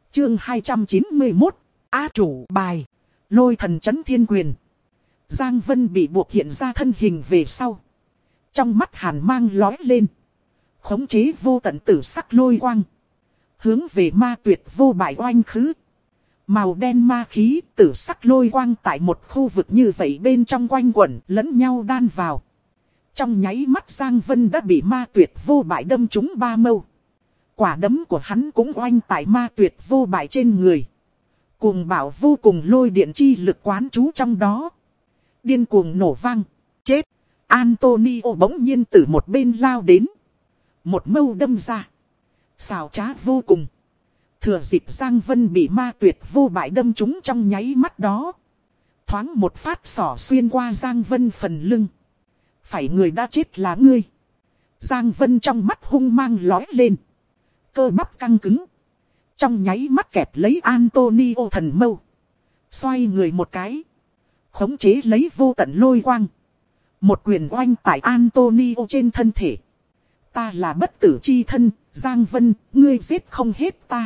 Chương 291. A chủ bài. Lôi thần chấn thiên quyền. Giang Vân bị buộc hiện ra thân hình về sau. Trong mắt hàn mang lói lên. Khống chế vô tận tử sắc lôi quang. Hướng về ma tuyệt vô bại oanh khứ. Màu đen ma khí tử sắc lôi quang tại một khu vực như vậy bên trong quanh quẩn lẫn nhau đan vào. Trong nháy mắt Giang Vân đã bị ma tuyệt vô bại đâm trúng ba mâu. Quả đấm của hắn cũng oanh tại ma tuyệt vô bại trên người. Cuồng bạo vô cùng lôi điện chi lực quán trú trong đó. Điên cuồng nổ vang. Chết. Antonio bỗng nhiên từ một bên lao đến. Một mâu đâm ra. Xào trá vô cùng. Thừa dịp Giang Vân bị ma tuyệt vô bại đâm trúng trong nháy mắt đó. Thoáng một phát xỏ xuyên qua Giang Vân phần lưng. Phải người đã chết là ngươi. Giang Vân trong mắt hung mang lói lên. Cơ bắp căng cứng. Trong nháy mắt kẹp lấy Antonio thần mâu. Xoay người một cái. Khống chế lấy vô tận lôi quang. Một quyền oanh tại Antonio trên thân thể. Ta là bất tử chi thân, Giang Vân, ngươi giết không hết ta.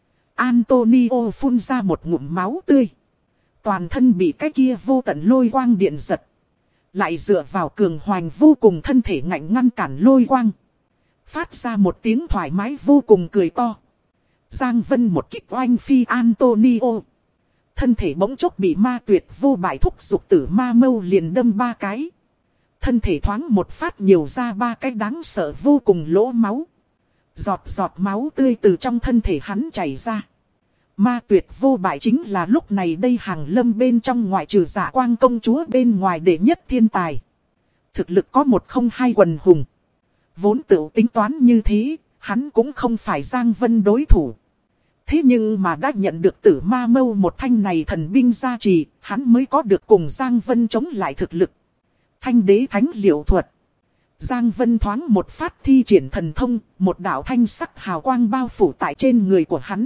Antonio phun ra một ngụm máu tươi. Toàn thân bị cái kia vô tận lôi quang điện giật. Lại dựa vào cường hoành vô cùng thân thể ngạnh cản lôi quang. Phát ra một tiếng thoải mái vô cùng cười to. Giang Vân một kích oanh phi Antonio. Thân thể bỗng chốc bị ma tuyệt vô bại thúc dục tử ma mâu liền đâm ba cái. Thân thể thoáng một phát nhiều ra ba cái đáng sợ vô cùng lỗ máu. Giọt giọt máu tươi từ trong thân thể hắn chảy ra. Ma tuyệt vô bại chính là lúc này đây hàng lâm bên trong ngoại trừ Dạ Quang công chúa bên ngoài đệ nhất thiên tài. Thực lực có 102 quần hùng. Vốn tự tính toán như thế, hắn cũng không phải Giang Vân đối thủ. Thế nhưng mà đã nhận được tử ma mâu một thanh này thần binh gia trì, hắn mới có được cùng Giang Vân chống lại thực lực. Thanh đế thánh liệu thuật. Giang Vân thoáng một phát thi triển thần thông, một đạo thanh sắc hào quang bao phủ tại trên người của hắn.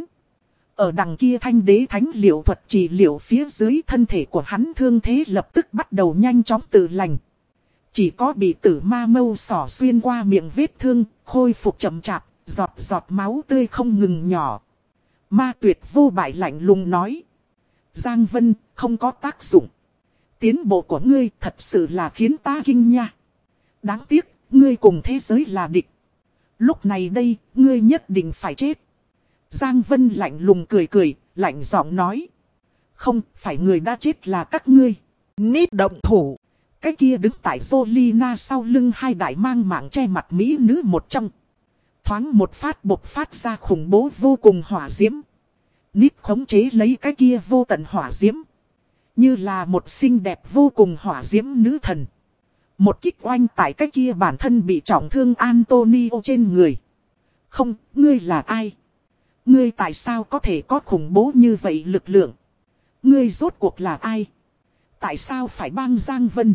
Ở đằng kia thanh đế thánh liệu thuật trị liệu phía dưới thân thể của hắn thương thế lập tức bắt đầu nhanh chóng tự lành. Chỉ có bị tử ma mâu xỏ xuyên qua miệng vết thương, khôi phục chậm chạp, giọt giọt máu tươi không ngừng nhỏ. Ma tuyệt vô bại lạnh lùng nói. Giang Vân không có tác dụng. Tiến bộ của ngươi thật sự là khiến ta kinh nha. Đáng tiếc, ngươi cùng thế giới là địch. Lúc này đây, ngươi nhất định phải chết. Giang Vân lạnh lùng cười, lạnh giọng nói. Không, phải người đã chết là các ngươi. Nít động thủ. Cái kia đứng tại Zolina sau lưng hai đại mang mạng che mặt mỹ nữ một trong. Thoáng một phát bộc phát ra khủng bố vô cùng hỏa diễm. Nít khống chế lấy cái kia vô tận hỏa diễm. Như là một xinh đẹp vô cùng hỏa diễm nữ thần. Một kích oanh tại cái kia bản thân bị trọng thương Antonio trên người. Không, ngươi là ai? Ngươi tại sao có thể có khủng bố như vậy lực lượng? Ngươi rốt cuộc là ai? Tại sao phải bang Giang Vân?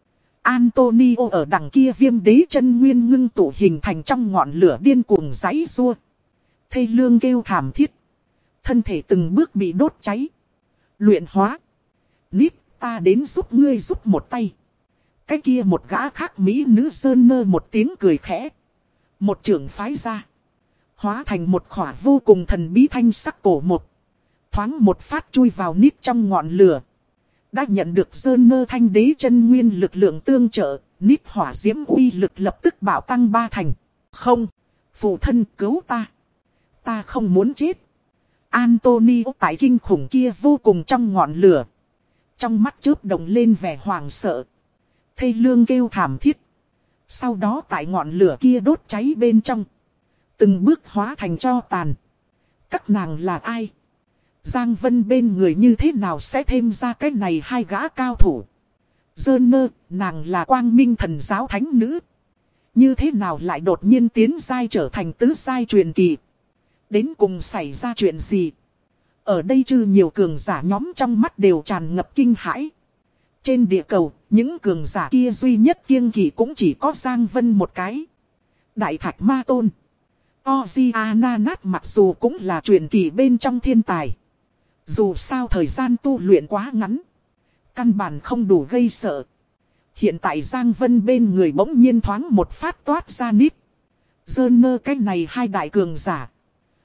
Antonio ở đằng kia viêm đế chân nguyên ngưng tụ hình thành trong ngọn lửa điên cuồng giãy giụa. Thê lương kêu thảm thiết. Thân thể từng bước bị đốt cháy. Luyện hóa. Nít, ta đến giúp ngươi giúp một tay. Cái kia một gã khác mỹ nữ sơn nơ một tiếng cười khẽ. Một trưởng phái ra. Hóa thành một khỏa vô cùng thần bí thanh sắc cổ một. Thoáng một phát chui vào nít trong ngọn lửa. Đã nhận được sơn nơ thanh đế chân nguyên lực lượng tương trợ. Nít hỏa diễm uy lực lập tức bạo tăng 3 thành. Không, phụ thân cứu ta. Ta không muốn chết. Antonio tại kinh khủng kia vô cùng trong ngọn lửa. Trong mắt chớp động lên vẻ hoảng sợ. Thê lương kêu thảm thiết. Sau đó tại ngọn lửa kia đốt cháy bên trong. Từng bước hóa thành tro tàn. Các nàng là ai? Giang Vân bên người như thế nào sẽ thêm ra cái này hai gã cao thủ? Dơ nàng là quang minh thần giáo thánh nữ. Như thế nào lại đột nhiên tiến giai trở thành tứ giai truyền kỳ? Đến cùng xảy ra chuyện gì? Ở đây chư nhiều cường giả nhóm trong mắt đều tràn ngập kinh hãi. Trên địa cầu, những cường giả kia duy nhất kiêng kỵ cũng chỉ có Giang Vân một cái. Đại Thạch Ma Tôn. Oziananat mặc dù cũng là truyền kỳ bên trong thiên tài. Dù sao thời gian tu luyện quá ngắn. Căn bản không đủ gây sợ. Hiện tại Giang Vân bên người bỗng nhiên thoáng một phát toát ra nít. Dơ nơ cái này hai đại cường giả.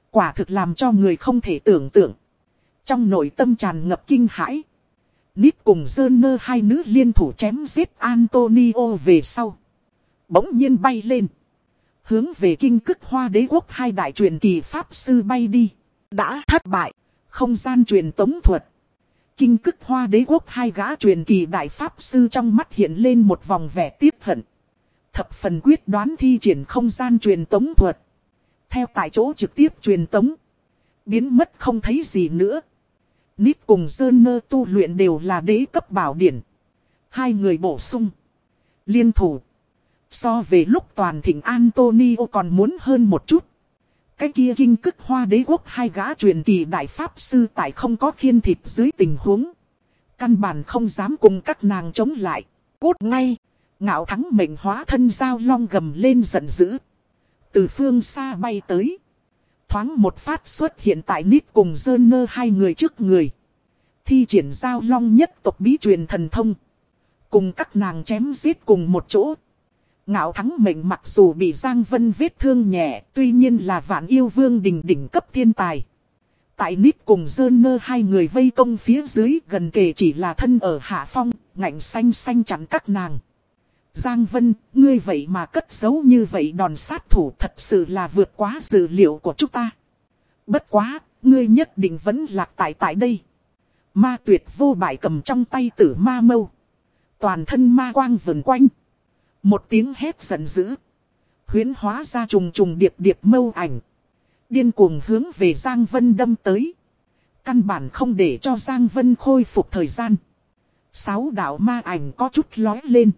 Quả thực làm cho người không thể tưởng tượng. Trong nội tâm tràn ngập kinh hãi. Nít cùng Joner hai nữ liên thủ chém giết Antonio về sau. Bỗng nhiên bay lên. Hướng về kinh cức hoa đế quốc hai đại truyền kỳ pháp sư bay đi. Đã thất bại. Không gian truyền tống thuật. Kinh cức hoa đế quốc hai gã truyền kỳ đại pháp sư trong mắt hiện lên một vòng vẻ tiếc hận. Thập phần quyết đoán thi triển không gian truyền tống thuật. Theo tại chỗ trực tiếp truyền tống. Biến mất không thấy gì nữa. Nít cùng Joner tu luyện đều là đế cấp bảo điển. Hai người bổ sung. Liên thủ. So về lúc toàn thịnh Antonio còn muốn hơn một chút. Cái kia kinh cức hoa đế quốc hai gã truyền kỳ đại pháp sư tại không có khiên thịt dưới tình huống. Căn bản không dám cùng các nàng chống lại. Cút ngay. Ngạo thắng mệnh hóa thân giao long gầm lên giận dữ. Từ phương xa bay tới. Thoáng một phát xuất hiện tại Nít cùng Joner hai người trước người. Thi triển giao long nhất tộc bí truyền thần thông. Cùng các nàng chém giết cùng một chỗ. Ngạo thắng mệnh mặc dù bị Giang Vân vết thương nhẹ, tuy nhiên là vạn yêu vương đỉnh cấp thiên tài. Tại Nít cùng Joner hai người vây công phía dưới gần kề chỉ là thân ở hạ phong, ngạnh xanh xanh chắn các nàng. Giang Vân, ngươi vậy mà cất giấu như vậy đòn sát thủ thật sự là vượt quá dự liệu của chúng ta. Bất quá, ngươi nhất định vẫn lạc tại đây. Ma Tuyệt vô bại cầm trong tay tử ma mâu. Toàn thân ma quang vần quanh. Một tiếng hét giận dữ. Huyễn hóa ra trùng trùng điệp điệp mâu ảnh. Điên cuồng hướng về Giang Vân đâm tới. Căn bản không để cho Giang Vân khôi phục thời gian. 6 đạo ma ảnh có chút lói lên.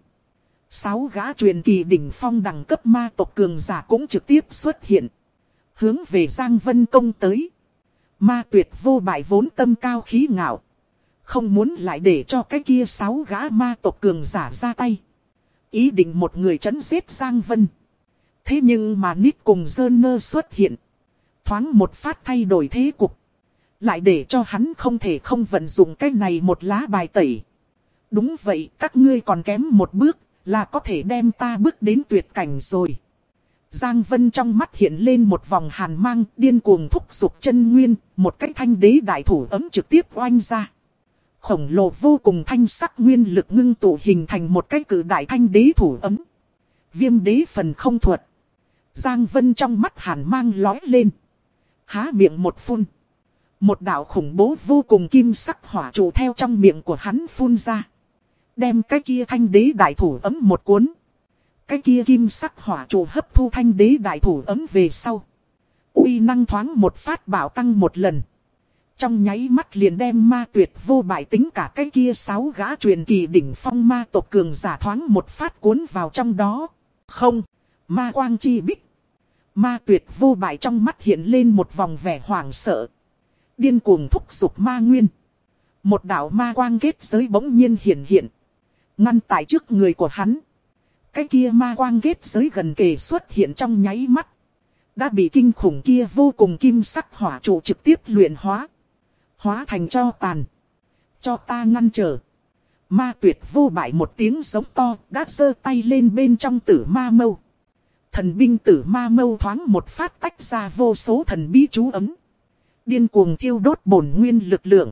6 gã truyền kỳ đỉnh phong đẳng cấp ma tộc cường giả cũng trực tiếp xuất hiện. Hướng về Giang Vân công tới. Ma Tuyệt vô bại vốn tâm cao khí ngạo. Không muốn lại để cho cái kia 6 gã ma tộc cường giả ra tay. Ý định một người trấn giết Giang Vân. Thế nhưng mà Nít cùng Joner xuất hiện. Thoáng một phát thay đổi thế cục. Lại để cho hắn không thể không vận dụng cái này một lá bài tẩy. Đúng vậy, các ngươi còn kém một bước. Là có thể đem ta bước đến tuyệt cảnh rồi. Giang Vân trong mắt hiện lên một vòng hàn mang, điên cuồng thúc giục chân nguyên, một cái thanh đế đại thủ ấm trực tiếp oanh ra. Khổng lồ vô cùng thanh sắc nguyên lực ngưng tụ hình thành một cái cử đại thanh đế thủ ấm. Viêm đế phần không thuật. Giang Vân trong mắt hàn mang lói lên. Há miệng một phun. Một đạo khủng bố vô cùng kim sắc hỏa trụ theo trong miệng của hắn phun ra. Đem cái kia thanh đế đại thủ ấm một cuốn. Cái kia kim sắc hỏa trụ hấp thu thanh đế đại thủ ấm về sau. Uy năng thoáng một phát bảo tăng một lần. Trong nháy mắt liền đem Ma Tuyệt vô bại tính cả cái kia 6 gã truyền kỳ đỉnh phong ma tộc cường giả thoáng một phát cuốn vào trong đó. Không, ma quang chi bích. Ma Tuyệt vô bại trong mắt hiện lên một vòng vẻ hoảng sợ. Điên cuồng thúc giục ma nguyên. Một đạo ma quang kết giới bỗng nhiên hiện. Ngăn tại trước người của hắn. Cái kia ma quang kết giới gần kề xuất hiện trong nháy mắt. Đã bị kinh khủng kia vô cùng kim sắc hỏa trụ trực tiếp luyện hóa. Hóa thành cho tàn. Cho ta ngăn trở. Ma Tuyệt vô bại một tiếng giống to đã giơ tay lên bên trong tử ma mâu. Thần binh tử ma mâu thoáng một phát tách ra vô số thần bí chú ấm. Điên cuồng thiêu đốt bổn nguyên lực lượng.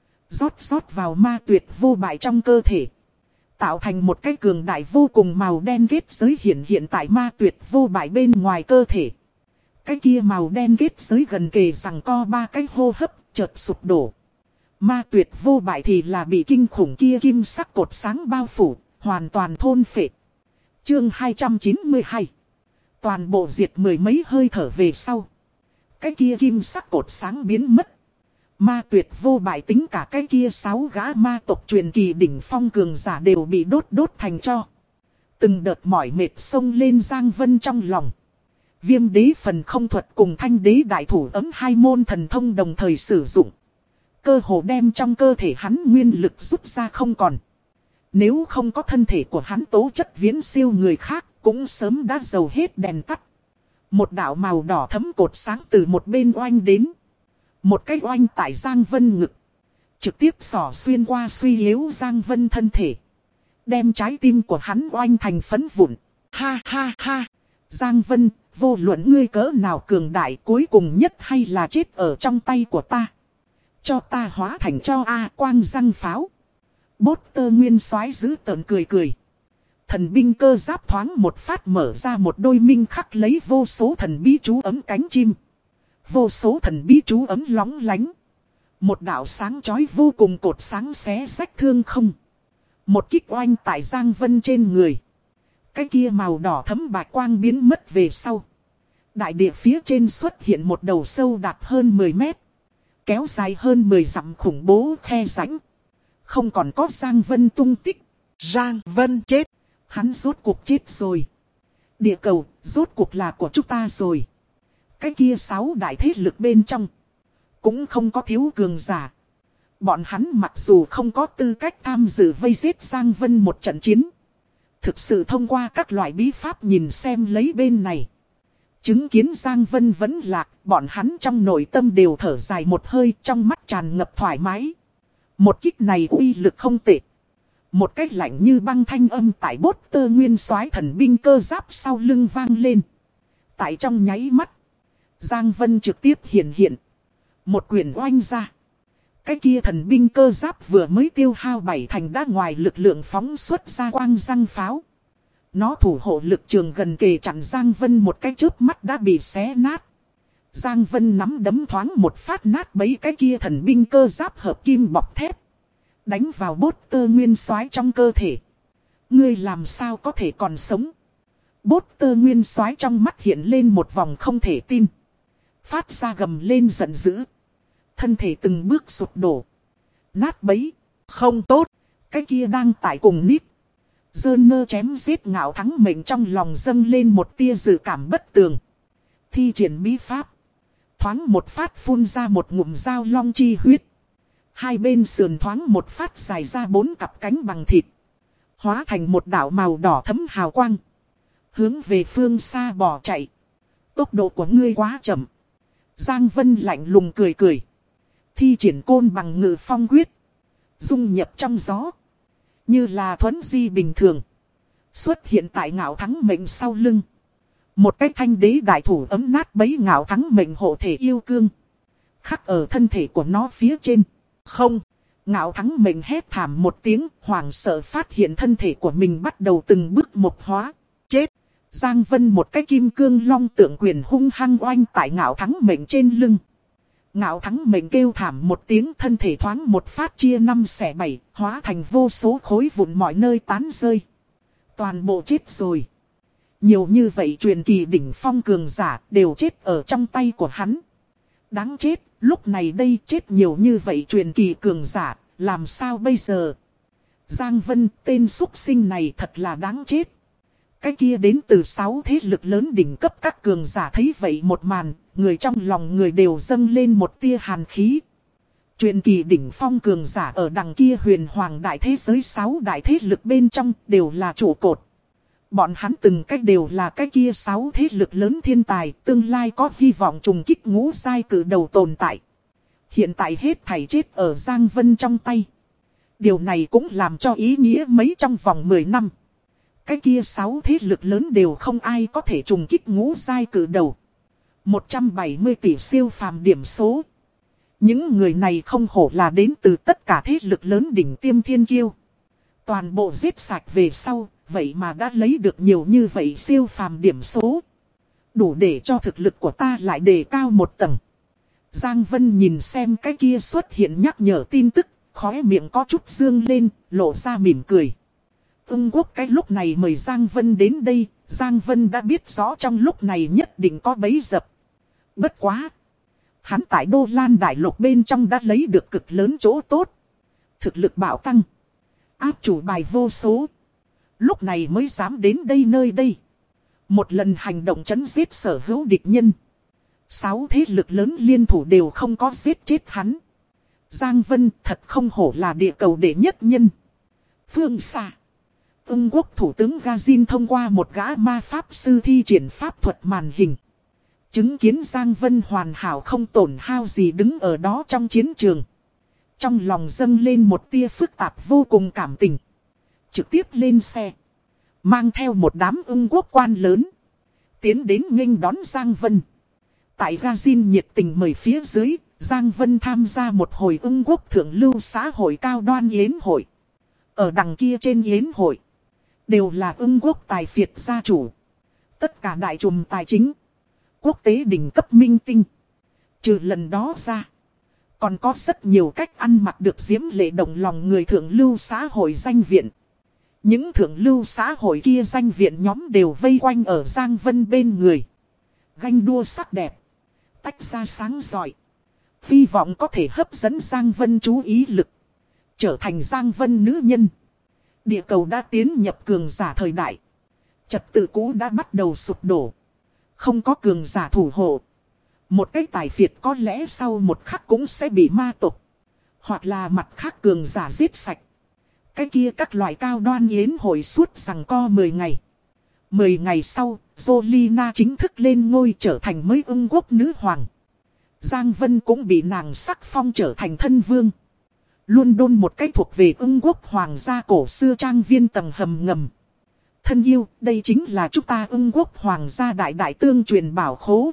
Rót vào Ma Tuyệt vô bại trong cơ thể. Tạo thành một cái cường đại vô cùng màu đen kết giới hiện tại Ma Tuyệt vô bại bên ngoài cơ thể. Cái kia màu đen kết giới gần kề rằng co 3 cái hô hấp chợt sụp đổ. Ma Tuyệt vô bại thì là bị kinh khủng kia kim sắc cột sáng bao phủ, hoàn toàn thôn phệ. Chương 292. Toàn bộ diệt mười mấy hơi thở về sau. Cái kia kim sắc cột sáng biến mất. Ma Tuyệt vô bại tính cả cái kia 6 gã ma tộc truyền kỳ đỉnh phong cường giả đều bị đốt thành tro. Từng đợt mỏi mệt xông lên Giang Vân trong lòng. Viêm đế phần không thuật cùng thanh đế đại thủ ấm hai môn thần thông đồng thời sử dụng. Cơ hồ đem trong cơ thể hắn nguyên lực rút ra không còn. Nếu không có thân thể của hắn tố chất viễn siêu người khác cũng sớm đã dầu hết đèn tắt. Một đạo màu đỏ thấm cột sáng từ một bên oanh đến. Một cái oanh tại Giang Vân ngực. Trực tiếp xỏ xuyên qua suy yếu Giang Vân thân thể. Đem trái tim của hắn oanh thành phấn vụn. Ha ha ha. Giang Vân, vô luận ngươi cỡ nào cường đại cuối cùng nhất hay là chết ở trong tay của ta. Cho ta hóa thành cho A quang răng pháo. Bốt tơ nguyên soái giữ tợn cười cười. Thần binh cơ giáp thoáng một phát mở ra một đôi minh khắc lấy vô số thần bí chú ấm cánh chim. Vô số thần bí chú ấm lóng lánh. Một đạo sáng chói vô cùng cột sáng xé rách thương không. Một kích oanh tại Giang Vân trên người. Cái kia màu đỏ thấm bạch quang biến mất về sau. Đại địa phía trên xuất hiện một đầu sâu đạt hơn 10 mét. Kéo dài hơn 10 dặm khủng bố khe rãnh. Không còn có Giang Vân tung tích. Giang Vân chết. Hắn rốt cuộc chết rồi. Địa cầu rốt cuộc là của chúng ta rồi. Cái kia 6 đại thế lực bên trong. Cũng không có thiếu cường giả. Bọn hắn mặc dù không có tư cách tham dự vây giết Giang Vân một trận chiến. Thực sự thông qua các loại bí pháp nhìn xem lấy bên này. Chứng kiến Giang Vân vẫn lạc, bọn hắn trong nội tâm đều thở dài một hơi, trong mắt tràn ngập thoải mái. Một kích này uy lực không tệ. Một cách lạnh như băng thanh âm tại bốt tơ nguyên soái thần binh cơ giáp sau lưng vang lên. Tại trong nháy mắt, Giang Vân trực tiếp hiện. Một quyền oanh ra. Cái kia thần binh cơ giáp vừa mới tiêu hao 7 thành đã ngoài lực lượng phóng xuất ra quang răng pháo. Nó thủ hộ lực trường gần kề chặn Giang Vân một cái chớp mắt đã bị xé nát. Giang Vân nắm đấm thoáng một phát nát bấy cái kia thần binh cơ giáp hợp kim bọc thép. Đánh vào bốt tơ nguyên soái trong cơ thể. Ngươi làm sao có thể còn sống? Bốt tơ nguyên soái trong mắt hiện lên một vòng không thể tin. Phát ra gầm lên giận dữ. Thân thể từng bước sụp đổ. Nát bấy. Không tốt. Cái kia đang tại cùng nít. Dơn nơ chém giết ngạo thắng mệnh trong lòng dâng lên một tia dự cảm bất tường. Thi triển bí pháp. Thoáng một phát phun ra một ngụm dao long chi huyết. Hai bên sườn thoáng một phát dài ra 4 cặp cánh bằng thịt. Hóa thành một đảo màu đỏ thấm hào quang. Hướng về phương xa bỏ chạy. Tốc độ của ngươi quá chậm. Giang Vân lạnh lùng cười cười. Thi triển côn bằng ngự phong quyết. Dung nhập trong gió. Như là thuấn di bình thường. Xuất hiện tại ngạo thắng mệnh sau lưng. Một cái thanh đế đại thủ ấm nát bấy ngạo thắng mệnh hộ thể yêu cương. Khắc ở thân thể của nó phía trên. Không. Ngạo thắng mệnh hét thảm một tiếng. Hoảng sợ phát hiện thân thể của mình bắt đầu từng bước một hóa. Chết. Giang Vân một cái kim cương long tượng quyền hung hăng oanh tại ngạo thắng mệnh trên lưng. Ngạo thắng mệnh kêu thảm một tiếng, thân thể thoáng một phát chia 5 xẻ 7, hóa thành vô số khối vụn mọi nơi tán rơi. Toàn bộ chết rồi. Nhiều như vậy truyền kỳ đỉnh phong cường giả đều chết ở trong tay của hắn. Đáng chết, lúc này đây chết nhiều như vậy truyền kỳ cường giả, làm sao bây giờ? Giang Vân, tên súc sinh này thật là đáng chết. Cái kia đến từ 6 thế lực lớn đỉnh cấp các cường giả thấy vậy một màn, người trong lòng người đều dâng lên một tia hàn khí. Truyền kỳ đỉnh phong cường giả ở đằng kia huyền hoàng đại thế giới 6 đại thế lực bên trong đều là trụ cột. Bọn hắn từng cách đều là cái kia 6 thế lực lớn thiên tài, tương lai có hy vọng trùng kích ngũ giai cử đầu tồn tại. Hiện tại hết thảy chết ở Giang Vân trong tay. Điều này cũng làm cho ý nghĩa mấy trong vòng 10 năm. Cái kia 6 thế lực lớn đều không ai có thể trùng kích ngũ giai cử đầu. 170 tỷ siêu phàm điểm số. Những người này không hổ là đến từ tất cả thế lực lớn đỉnh tiêm thiên kiêu. Toàn bộ giết sạch về sau, vậy mà đã lấy được nhiều như vậy siêu phàm điểm số. Đủ để cho thực lực của ta lại đề cao một tầng. Giang Vân nhìn xem cái kia xuất hiện nhắc nhở tin tức, khóe miệng có chút dương lên, lộ ra mỉm cười. Ưng Quốc cái lúc này mời Giang Vân đến đây, Giang Vân đã biết rõ trong lúc này nhất định có bẫy dập. Bất quá. Hắn tại Đô Lan Đại Lục bên trong đã lấy được cực lớn chỗ tốt. Thực lực bạo tăng. Áp chủ bài vô số. Lúc này mới dám đến đây nơi đây. Một lần hành động chấn giết sở hữu địch nhân. 6 thế lực lớn liên thủ đều không có giết chết hắn. Giang Vân thật không hổ là địa cầu đệ nhất nhân. Phương xa. Ưng Quốc thủ tướng Gazin thông qua một gã ma pháp sư thi triển pháp thuật màn hình. Chứng kiến Giang Vân hoàn hảo không tổn hao gì đứng ở đó trong chiến trường. Trong lòng dâng lên một tia phức tạp vô cùng cảm tình. Trực tiếp lên xe. Mang theo một đám Ưng Quốc quan lớn. tiến đến nghênh đón Giang Vân. Tại Gazin nhiệt tình mời phía dưới, Giang Vân tham gia một hồi Ưng Quốc thượng lưu xã hội cao đoan yến hội. Ở đằng kia trên yến hội, đều là Ưng Quốc tài phiệt gia chủ. Tất cả đại trùm tài chính, quốc tế đỉnh cấp minh tinh. Trừ lần đó ra, còn có rất nhiều cách ăn mặc được diễm lệ động lòng người thượng lưu xã hội danh viện. Những thượng lưu xã hội kia danh viện nhóm đều vây quanh ở Giang Vân bên người. Ganh đua sắc đẹp, tách ra sáng rọi. Hy vọng có thể hấp dẫn Giang Vân chú ý lực, trở thành Giang Vân nữ nhân. Địa cầu đã tiến nhập cường giả thời đại. Trật tự cũ đã bắt đầu sụp đổ. Không có cường giả thủ hộ. Một cái tài phiệt có lẽ sau một khắc cũng sẽ bị ma tộc, hoặc là mặt khác cường giả giết sạch. Cái kia các loại cao đoan yến hội suốt rằng co 10 ngày. 10 ngày sau, Zolina chính thức lên ngôi trở thành mới Ưng Quốc nữ hoàng. Giang Vân cũng bị nàng sắc phong trở thành thân vương. Luôn đôn một cái thuộc về Ưng Quốc hoàng gia cổ xưa trang viên tầng hầm ngầm. Thân yêu, đây chính là chúng ta Ưng Quốc hoàng gia đại đại tương truyền bảo khố.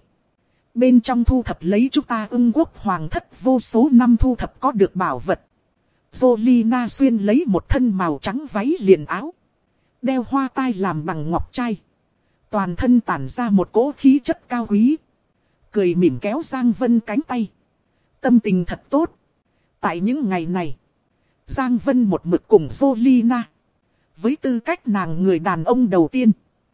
Bên trong thu thập lấy chúng ta Ưng Quốc hoàng thất vô số năm thu thập có được bảo vật. Zolina xuyên lấy một thân màu trắng váy liền áo, đeo hoa tai làm bằng ngọc trai. Toàn thân tản ra một cỗ khí chất cao quý. Cười mỉm kéo Giang Vân cánh tay. Tâm tình thật tốt. Tại những ngày này, Giang Vân một mực cùng Zolina, với tư cách nàng người đàn ông đầu tiên,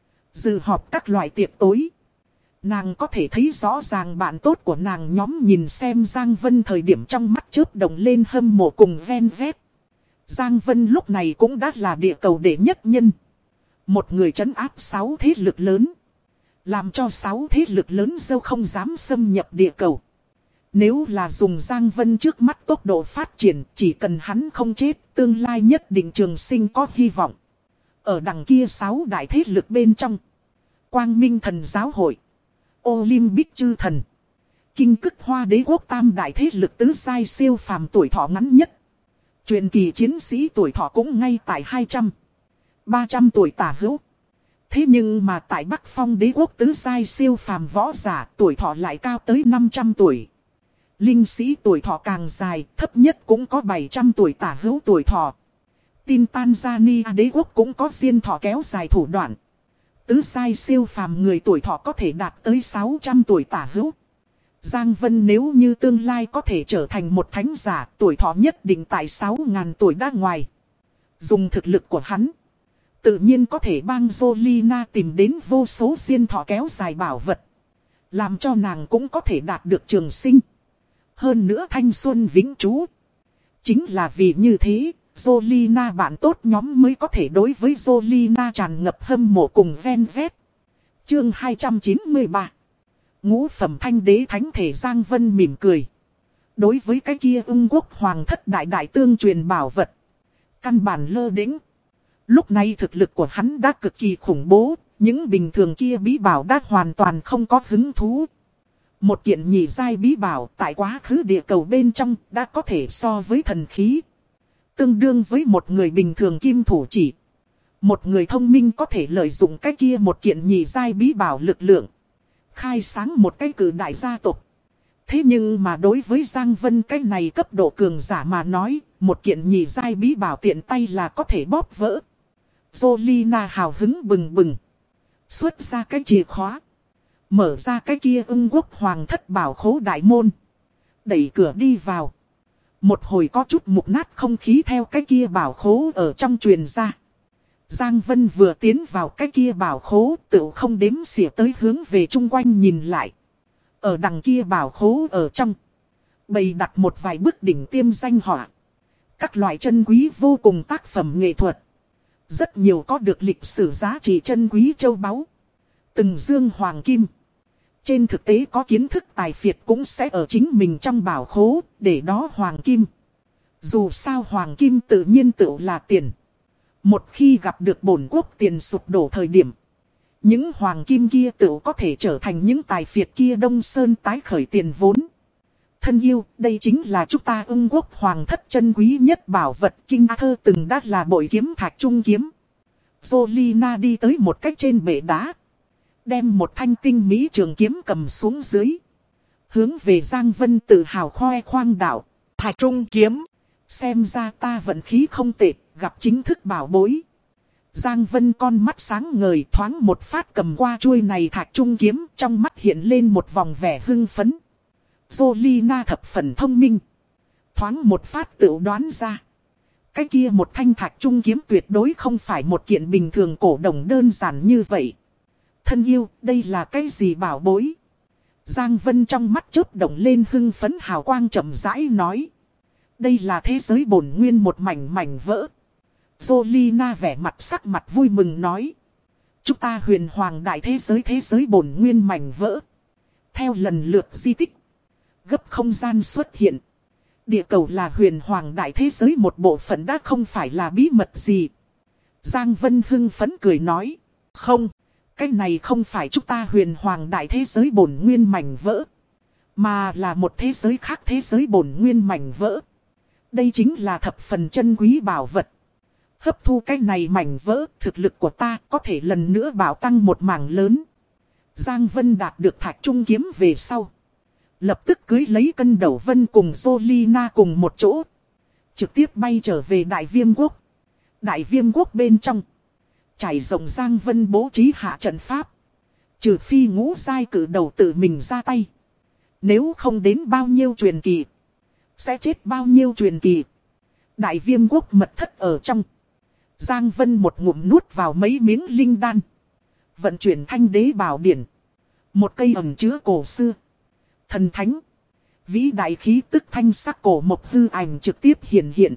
dự họp các loại tiệc tối. Nàng có thể thấy rõ ràng bạn tốt của nàng nhóm nhìn xem Giang Vân thời điểm trong mắt chớp động lên hâm mộ cùng ven vét. Giang Vân lúc này cũng đã là địa cầu đệ nhất nhân. Một người trấn áp 6 thế lực lớn. Làm cho 6 thế lực lớn dâu không dám xâm nhập địa cầu. Nếu là dùng Giang Vân trước mắt tốc độ phát triển, chỉ cần hắn không chết, tương lai nhất định trường sinh có hy vọng. Ở đằng kia 6 đại thế lực bên trong, Quang Minh Thần Giáo Hội, Olympic Chư Thần, Kinh Cức Hoa Đế Quốc tam đại thế lực tứ giai siêu phàm tuổi thọ ngắn nhất. Truyền kỳ chiến sĩ tuổi thọ cũng ngay tại 200, 300 tuổi tả hữu. Thế nhưng mà tại Bắc Phong Đế Quốc tứ giai siêu phàm võ giả tuổi thọ lại cao tới 500 tuổi. Linh sĩ tuổi thọ càng dài, thấp nhất cũng có 700 tuổi tả hữu tuổi thọ. Tin Tanzania Đế Quốc cũng có diên thọ kéo dài thủ đoạn. Tứ giai siêu phàm người tuổi thọ có thể đạt tới 600 tuổi tả hữu. Giang Vân nếu như tương lai có thể trở thành một thánh giả, tuổi thọ nhất định tại 6.000 tuổi đã ngoài. Dùng thực lực của hắn, tự nhiên có thể bang Zolina tìm đến vô số diên thọ kéo dài bảo vật. Làm cho nàng cũng có thể đạt được trường sinh. Hơn nữa thanh xuân vĩnh trú. Chính là vì như thế, Zolina bạn tốt nhóm mới có thể đối với Zolina tràn ngập hâm mộ cùng ven vét. Chương 293. Ngũ phẩm thanh đế thánh thể Giang Vân mỉm cười. Đối với cái kia Ưng Quốc hoàng thất đại đại tương truyền bảo vật, căn bản lơ đễnh. Lúc này thực lực của hắn đã cực kỳ khủng bố, những bình thường kia bí bảo đã hoàn toàn không có hứng thú. Một kiện nhị giai bí bảo tại quá khứ địa cầu bên trong đã có thể so với thần khí. Tương đương với một người bình thường kim thủ chỉ. Một người thông minh có thể lợi dụng cái kia một kiện nhị giai bí bảo lực lượng, khai sáng một cái cử đại gia tộc. Thế nhưng mà đối với Giang Vân cái này cấp độ cường giả mà nói, một kiện nhị giai bí bảo tiện tay là có thể bóp vỡ. Zolina hào hứng bừng bừng, xuất ra cái chìa khóa, mở ra cái kia Ưng Quốc hoàng thất bảo khố đại môn, đẩy cửa đi vào. Một hồi có chút mục nát không khí theo cái kia bảo khố ở trong truyền ra. Giang Vân vừa tiến vào cái kia bảo khố, tự không đếm xỉa tới hướng về chung quanh nhìn lại. Ở đằng kia bảo khố ở trong, bày đặt một vài bức đỉnh tiêm danh họa. Các loại chân quý vô cùng tác phẩm nghệ thuật. Rất nhiều có được lịch sử giá trị chân quý châu báu. Từng dương hoàng kim. Trên thực tế có kiến thức tài phiệt cũng sẽ ở chính mình trong bảo khố, để đó hoàng kim. Dù sao hoàng kim tự nhiên tự là tiền. Một khi gặp được bổn quốc tiền sụp đổ thời điểm, những hoàng kim kia tự có thể trở thành những tài phiệt kia Đông Sơn tái khởi tiền vốn. Thân yêu, đây chính là chúng ta Ưng Quốc hoàng thất chân quý nhất bảo vật. Kinh Thơ từng đã là bội kiếm thạch trung kiếm. Zolina đi tới một cách trên bệ đá, Đem một thanh tinh mỹ trường kiếm cầm xuống dưới. Hướng về Giang Vân tự hào khoe khoang đạo. Thạch trung kiếm. Xem ra ta vận khí không tệ, gặp chính thức bảo bối. Giang Vân con mắt sáng ngời thoáng một phát cầm qua chuôi này thạch trung kiếm. Trong mắt hiện lên một vòng vẻ hưng phấn. Zolina thập phần thông minh. Thoáng một phát tự đoán ra. Cái kia một thanh thạch trung kiếm tuyệt đối không phải một kiện bình thường cổ đồng đơn giản như vậy. Thân yêu, đây là cái gì bảo bối? Giang Vân trong mắt chớp động lên hưng phấn hào quang chậm rãi nói. Đây là thế giới bổn nguyên một mảnh mảnh vỡ. Zolina vẻ mặt sắc mặt vui mừng nói. Chúng ta huyền hoàng đại thế giới bổn nguyên mảnh vỡ. Theo lần lượt di tích. Gấp không gian xuất hiện. Địa cầu là huyền hoàng đại thế giới một bộ phận đã không phải là bí mật gì. Giang Vân hưng phấn cười nói. Không, cái này không phải chúng ta huyền hoàng đại thế giới bổn nguyên mảnh vỡ. Mà là một thế giới khác thế giới bổn nguyên mảnh vỡ. Đây chính là thập phần chân quý bảo vật. Hấp thu cái này mảnh vỡ, thực lực của ta có thể lần nữa bảo tăng một mảng lớn. Giang Vân đạt được thạch trung kiếm về sau. Lập tức cưới lấy cân đầu vân cùng Zolina cùng một chỗ. Trực tiếp bay trở về Đại Viêm Quốc. Đại Viêm Quốc bên trong. Trải rộng Giang Vân bố trí hạ trận pháp. Trừ phi ngũ giai cử đầu tự mình ra tay. Nếu không đến bao nhiêu truyền kỳ. Sẽ chết bao nhiêu truyền kỳ. Đại Viêm Quốc mật thất ở trong. Giang Vân một ngụm nuốt vào mấy miếng linh đan. Vận chuyển thanh đế bảo điển. Một cây ẩn chứa cổ xưa. Thần thánh. Vĩ đại khí tức thanh sắc cổ mộc hư ảnh trực tiếp hiện hiện.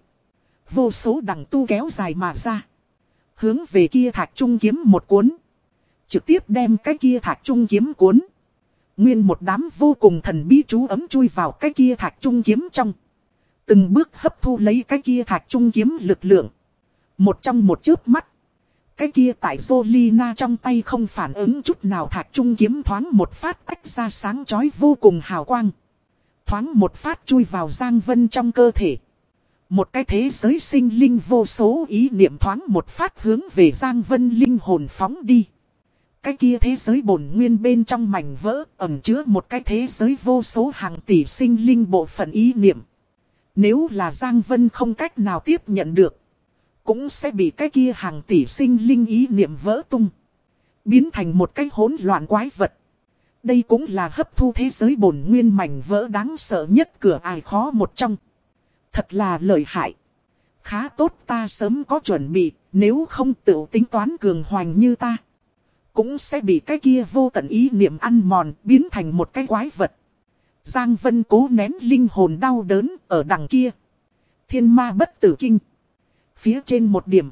Vô số đằng tu kéo dài mà ra. Hướng về kia thạch trung kiếm một cuốn. Trực tiếp đem cái kia thạch trung kiếm cuốn. Nguyên một đám vô cùng thần bí chú ấm chui vào cái kia thạch trung kiếm trong. Từng bước hấp thu lấy cái kia thạch trung kiếm lực lượng. Một trong một chớp mắt. Cái kia tại Zolina trong tay không phản ứng chút nào thạch trung kiếm thoáng một phát tách ra sáng chói vô cùng hào quang. Thoáng một phát chui vào Giang Vân trong cơ thể. Một cái thế giới sinh linh vô số ý niệm thoáng một phát hướng về Giang Vân linh hồn phóng đi. Cái kia thế giới bổn nguyên bên trong mảnh vỡ ẩn chứa một cái thế giới vô số hàng tỷ sinh linh bộ phận ý niệm. Nếu là Giang Vân không cách nào tiếp nhận được. Cũng sẽ bị cái kia hàng tỷ sinh linh ý niệm vỡ tung. Biến thành một cái hỗn loạn quái vật. Đây cũng là hấp thu thế giới bổn nguyên mảnh vỡ đáng sợ nhất cửa ải khó một trong. Thật là lợi hại. Khá tốt ta sớm có chuẩn bị. Nếu không tự tính toán cường hoành như ta. Cũng sẽ bị cái kia vô tận ý niệm ăn mòn biến thành một cái quái vật. Giang Vân cố nén linh hồn đau đớn ở đằng kia. Thiên ma bất tử kinh. Phía trên một điểm.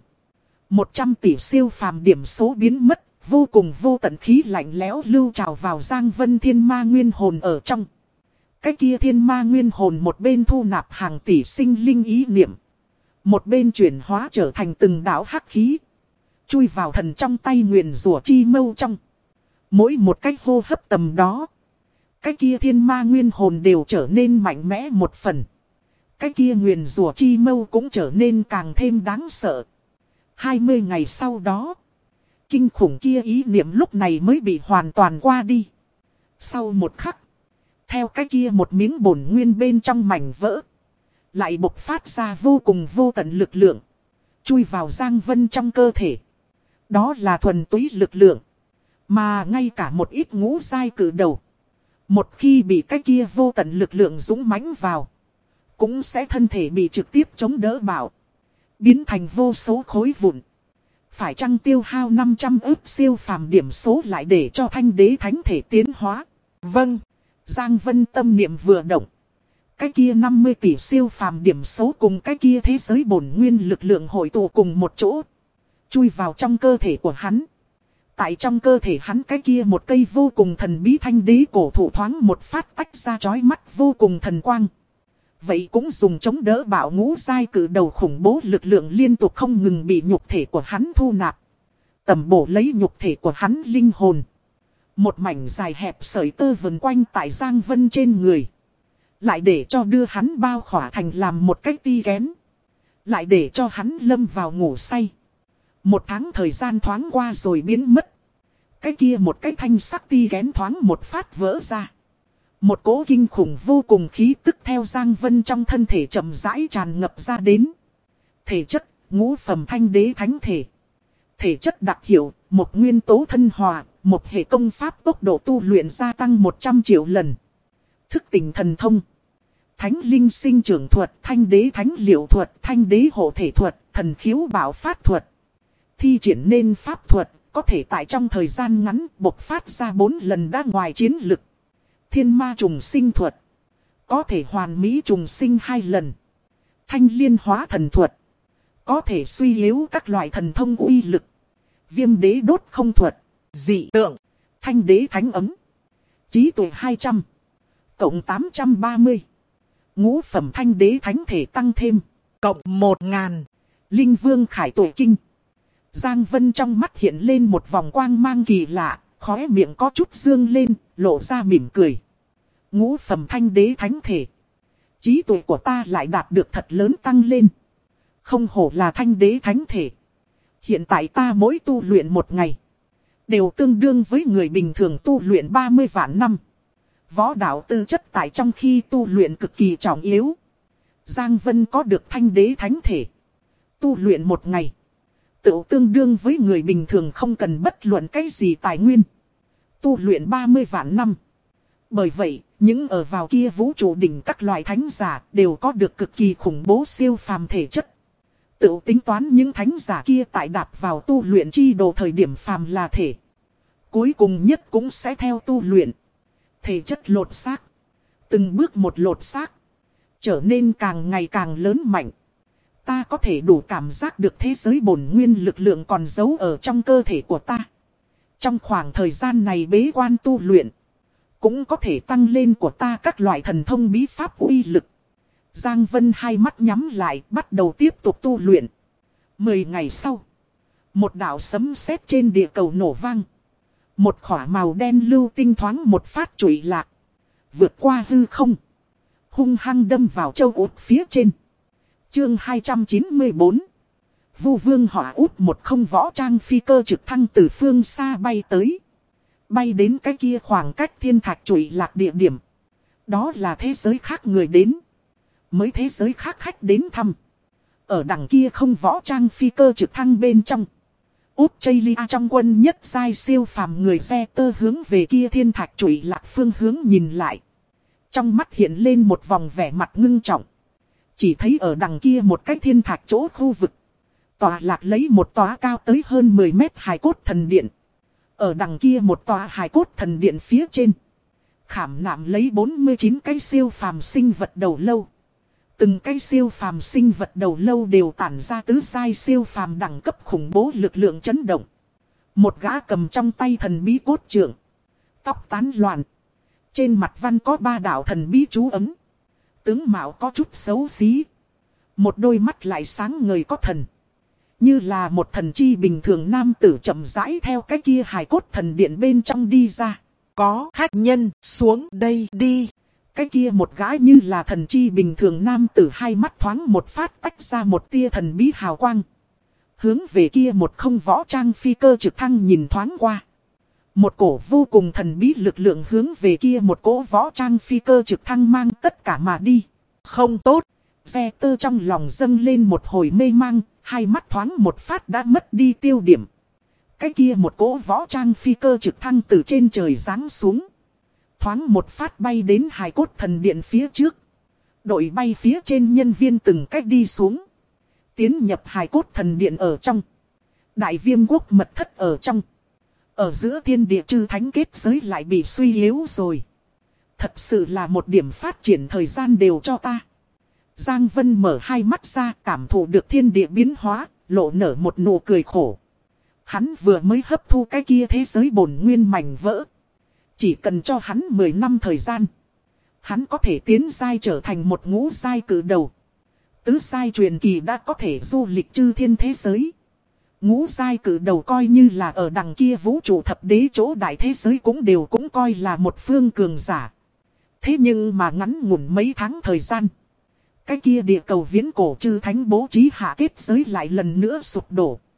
100 tỷ siêu phàm điểm số biến mất. Vô cùng vô tận khí lạnh lẽo lưu trào vào Giang Vân thiên ma nguyên hồn ở trong. Cái kia thiên ma nguyên hồn một bên thu nạp hàng tỷ sinh linh ý niệm. Một bên chuyển hóa trở thành từng đạo hắc khí. Chui vào thần trong tay nguyền rủa chi mâu trong. Mỗi một cái hô hấp tầm đó. Cái kia thiên ma nguyên hồn đều trở nên mạnh mẽ một phần. Cái kia nguyền rủa chi mâu cũng trở nên càng thêm đáng sợ. 20 ngày sau đó. Kinh khủng kia ý niệm lúc này mới bị hoàn toàn qua đi. Sau một khắc. Theo cái kia một miếng bổn nguyên bên trong mảnh vỡ. Lại bộc phát ra vô cùng vô tận lực lượng. Chui vào Giang Vân trong cơ thể. Đó là thuần túy lực lượng. Mà ngay cả một ít ngũ giai cử đầu. Một khi bị cái kia vô tận lực lượng dũng mãnh vào. Cũng sẽ thân thể bị trực tiếp chống đỡ bạo. Biến thành vô số khối vụn. Phải chăng tiêu hao 500 ức siêu phàm điểm số lại để cho thanh đế thánh thể tiến hóa? Vâng. Giang Vân tâm niệm vừa động. Cái kia 50 tỷ siêu phàm điểm số cùng cái kia thế giới bổn nguyên lực lượng hội tụ cùng một chỗ. Chui vào trong cơ thể của hắn. Tại trong cơ thể hắn cái kia một cây vô cùng thần bí thanh đế cổ thụ thoáng một phát tách ra chói mắt vô cùng thần quang. Vậy cũng dùng chống đỡ bạo ngũ giai cử đầu khủng bố lực lượng liên tục không ngừng bị nhục thể của hắn thu nạp. Tầm bổ lấy nhục thể của hắn linh hồn. Một mảnh dài hẹp sợi tơ vần quanh tại Giang Vân trên người. Lại để cho đưa hắn bao khỏa thành làm một cái ti kén. Lại để cho hắn lâm vào ngủ say. Một tháng thời gian thoáng qua rồi biến mất. Cái kia một cái thanh sắc ti kén thoáng một phát vỡ ra. Một cỗ kinh khủng vô cùng khí tức theo Giang Vân trong thân thể chậm rãi tràn ngập ra đến. Thể chất, ngũ phẩm thanh đế thánh thể. Thể chất đặc hiệu, một nguyên tố thân hòa, một hệ công pháp tốc độ tu luyện gia tăng 100 triệu lần. Thức tỉnh thần thông. Thánh linh sinh trưởng thuật, thanh đế thánh liệu thuật, thanh đế hộ thể thuật, thần khiếu bảo phát thuật. Thi triển nên pháp thuật, có thể tại trong thời gian ngắn bộc phát ra 4 lần đã ngoài chiến lực. Thiên ma trùng sinh thuật. Có thể hoàn mỹ trùng sinh 2 lần. Thanh liên hóa thần thuật. Có thể suy yếu các loại thần thông uy lực. Viêm đế đốt không thuật. Dị tượng. Thanh đế thánh ấm. Trí tuệ 200. Cộng 830. Ngũ phẩm thanh đế thánh thể tăng thêm. Cộng 1000. Linh vương khải tuệ kinh. Giang Vân trong mắt hiện lên một vòng quang mang kỳ lạ. Khóe miệng có chút dương lên, lộ ra mỉm cười. Ngũ phẩm thanh đế thánh thể. Trí tuệ của ta lại đạt được thật lớn tăng lên. Không hổ là thanh đế thánh thể. Hiện tại ta mỗi tu luyện một ngày. Đều tương đương với người bình thường tu luyện 30 vạn năm. Võ đạo tư chất tại trong khi tu luyện cực kỳ trọng yếu. Giang Vân có được thanh đế thánh thể. Tu luyện một ngày. Tự tương đương với người bình thường không cần bất luận cái gì tài nguyên. Tu luyện 30 vạn năm. Bởi vậy, những ở vào kia vũ trụ đỉnh các loại thánh giả đều có được cực kỳ khủng bố siêu phàm thể chất. Tự tính toán những thánh giả kia tại đạp vào tu luyện chi đồ thời điểm phàm là thể. Cuối cùng nhất cũng sẽ theo tu luyện. Thể chất lột xác. Từng bước một lột xác. Trở nên càng ngày càng lớn mạnh. Ta có thể đủ cảm giác được thế giới bổn nguyên lực lượng còn giấu ở trong cơ thể của ta. Trong khoảng thời gian này bế quan tu luyện. Cũng có thể tăng lên của ta các loại thần thông bí pháp uy lực. Giang Vân hai mắt nhắm lại bắt đầu tiếp tục tu luyện. 10 ngày sau. Một đạo sấm sét trên địa cầu nổ vang. Một khỏa màu đen lưu tinh thoáng một phát trụy lạc. Vượt qua hư không. Hung hăng đâm vào châu Út phía trên. Chương 294. Vu vương hỏa Út một không võ trang phi cơ trực thăng từ phương xa bay tới. Bay đến cái kia khoảng cách thiên thạch trụy lạc địa điểm. Đó là thế giới khác người đến. Mới thế giới khác khách đến thăm. Ở đằng kia không võ trang phi cơ trực thăng bên trong. Australia trong quân nhất giai siêu phàm người xe tơ hướng về kia thiên thạch trụy lạc phương hướng nhìn lại. Trong mắt hiện lên một vòng vẻ mặt ngưng trọng. Chỉ thấy ở đằng kia một cái thiên thạch chỗ khu vực. Tòa lạc lấy một tòa cao tới hơn 10 mét hài cốt thần điện. Ở đằng kia một tòa hài cốt thần điện phía trên. Khảm nạm lấy 49 cái siêu phàm sinh vật đầu lâu. Từng cái siêu phàm sinh vật đầu lâu đều tản ra tứ giai siêu phàm đẳng cấp khủng bố lực lượng chấn động. Một gã cầm trong tay thần bí cốt trượng. Tóc tán loạn. Trên mặt văn có 3 đạo thần bí chú ấm. Tướng mạo có chút xấu xí. Một đôi mắt lại sáng ngời có thần. Như là một thần chi bình thường nam tử chậm rãi theo cái kia hài cốt thần điện bên trong đi ra. Có khách nhân xuống đây đi. Cái kia một gái như là thần chi bình thường nam tử hai mắt thoáng một phát tách ra một tia thần bí hào quang. Hướng về kia một không võ trang phi cơ trực thăng nhìn thoáng qua. Một cổ vô cùng thần bí lực lượng hướng về kia một cỗ võ trang phi cơ trực thăng mang tất cả mà đi. Không tốt. Xe tơ trong lòng dâng lên một hồi mê mang, hai mắt thoáng một phát đã mất đi tiêu điểm. Cái kia một cỗ võ trang phi cơ trực thăng từ trên trời giáng xuống. Thoáng một phát bay đến hài cốt thần điện phía trước. Đội bay phía trên nhân viên từng cách đi xuống. Tiến nhập hài cốt thần điện ở trong. Đại viêm quốc mật thất ở trong. Ở giữa thiên địa chư thánh kết giới lại bị suy yếu rồi. Thật sự là một điểm phát triển thời gian đều cho ta. Giang Vân mở hai mắt ra cảm thụ được thiên địa biến hóa, lộ nở một nụ cười khổ. Hắn vừa mới hấp thu cái kia thế giới bổn nguyên mảnh vỡ. Chỉ cần cho hắn 10 năm thời gian. Hắn có thể tiến giai trở thành một ngũ giai cử đầu. Tứ giai truyền kỳ đã có thể du lịch chư thiên thế giới. Ngũ giai cử đầu coi như là ở đằng kia vũ trụ thập đế chỗ đại thế giới cũng coi là một phương cường giả. Thế nhưng mà ngắn ngủn mấy tháng thời gian. Cái kia địa cầu viễn cổ chư thánh bố trí hạ kết giới lại lần nữa sụp đổ.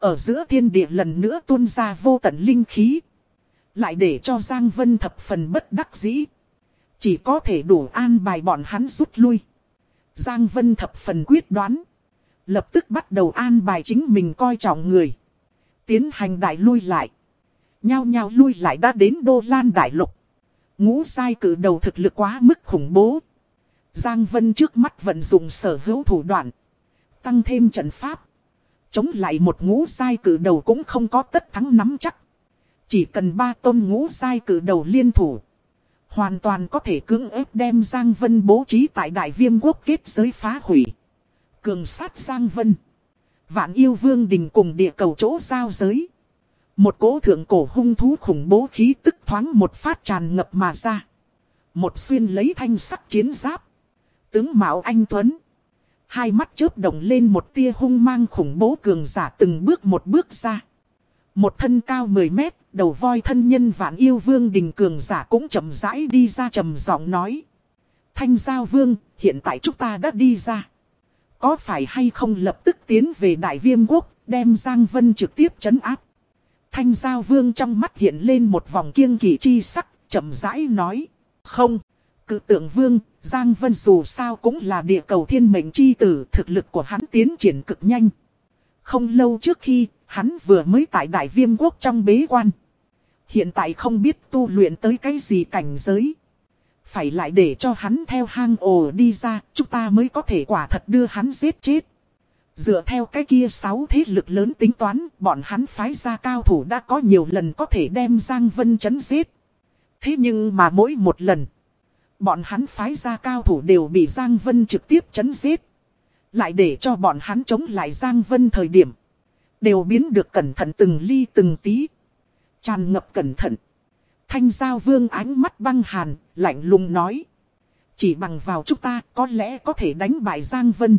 Ở giữa thiên địa lần nữa tuôn ra vô tận linh khí. Lại để cho Giang Vân thập phần bất đắc dĩ. Chỉ có thể đủ an bài bọn hắn rút lui. Giang Vân thập phần quyết đoán. Lập tức bắt đầu an bài chính mình coi trọng người. Tiến hành đại lui lại. Nhao nhao lui lại đã đến Đô Lan Đại Lục. Ngũ giai cử đầu thực lực quá mức khủng bố. Giang Vân trước mắt vận dụng sở hữu thủ đoạn. Tăng thêm trận pháp. Chống lại một ngũ giai cử đầu cũng không có tất thắng nắm chắc. Chỉ cần 3 tôn ngũ giai cử đầu liên thủ. Hoàn toàn có thể cưỡng ép đem Giang Vân bố trí tại Đại Viêm Quốc kết giới phá hủy. Cường sát Giang Vân. Vạn Yêu Vương Đình cùng địa cầu chỗ giao giới. Một cỗ thượng cổ hung thú khủng bố khí tức thoáng một phát tràn ngập mà ra. Một xuyên lấy thanh sắc chiến giáp. Tướng mạo anh tuấn. Hai mắt chớp động lên một tia hung mang khủng bố cường giả từng bước một bước ra. Một thân cao 10 mét, đầu voi thân nhân Vạn Yêu Vương Đình cường giả cũng chậm rãi đi ra trầm giọng nói. Thanh Giao Vương, hiện tại chúng ta đã đi ra. Có phải hay không lập tức tiến về Đại Viêm Quốc, đem Giang Vân trực tiếp trấn áp. Thanh Giao Vương trong mắt hiện lên một vòng kiêng kỵ chi sắc, chậm rãi nói. Không, Cự Tượng Vương, Giang Vân dù sao cũng là địa cầu thiên mệnh chi tử, thực lực của hắn tiến triển cực nhanh. Không lâu trước khi, hắn vừa mới tại Đại Viêm Quốc trong bế quan. Hiện tại không biết tu luyện tới cái gì cảnh giới. Phải lại để cho hắn theo hang ổ đi ra, chúng ta mới có thể quả thật đưa hắn giết chết. Dựa theo cái kia 6 thế lực lớn tính toán, bọn hắn phái ra cao thủ đã có nhiều lần có thể đem Giang Vân chấn giết. Thế nhưng mà mỗi một lần, bọn hắn phái ra cao thủ đều bị Giang Vân trực tiếp chấn giết. Lại để cho bọn hắn chống lại Giang Vân thời điểm, đều biến được cẩn thận từng ly từng tí. Tràn ngập cẩn thận. Thanh Giao Vương ánh mắt băng hàn, lạnh lùng nói. Chỉ bằng vào chúng ta có lẽ có thể đánh bại Giang Vân.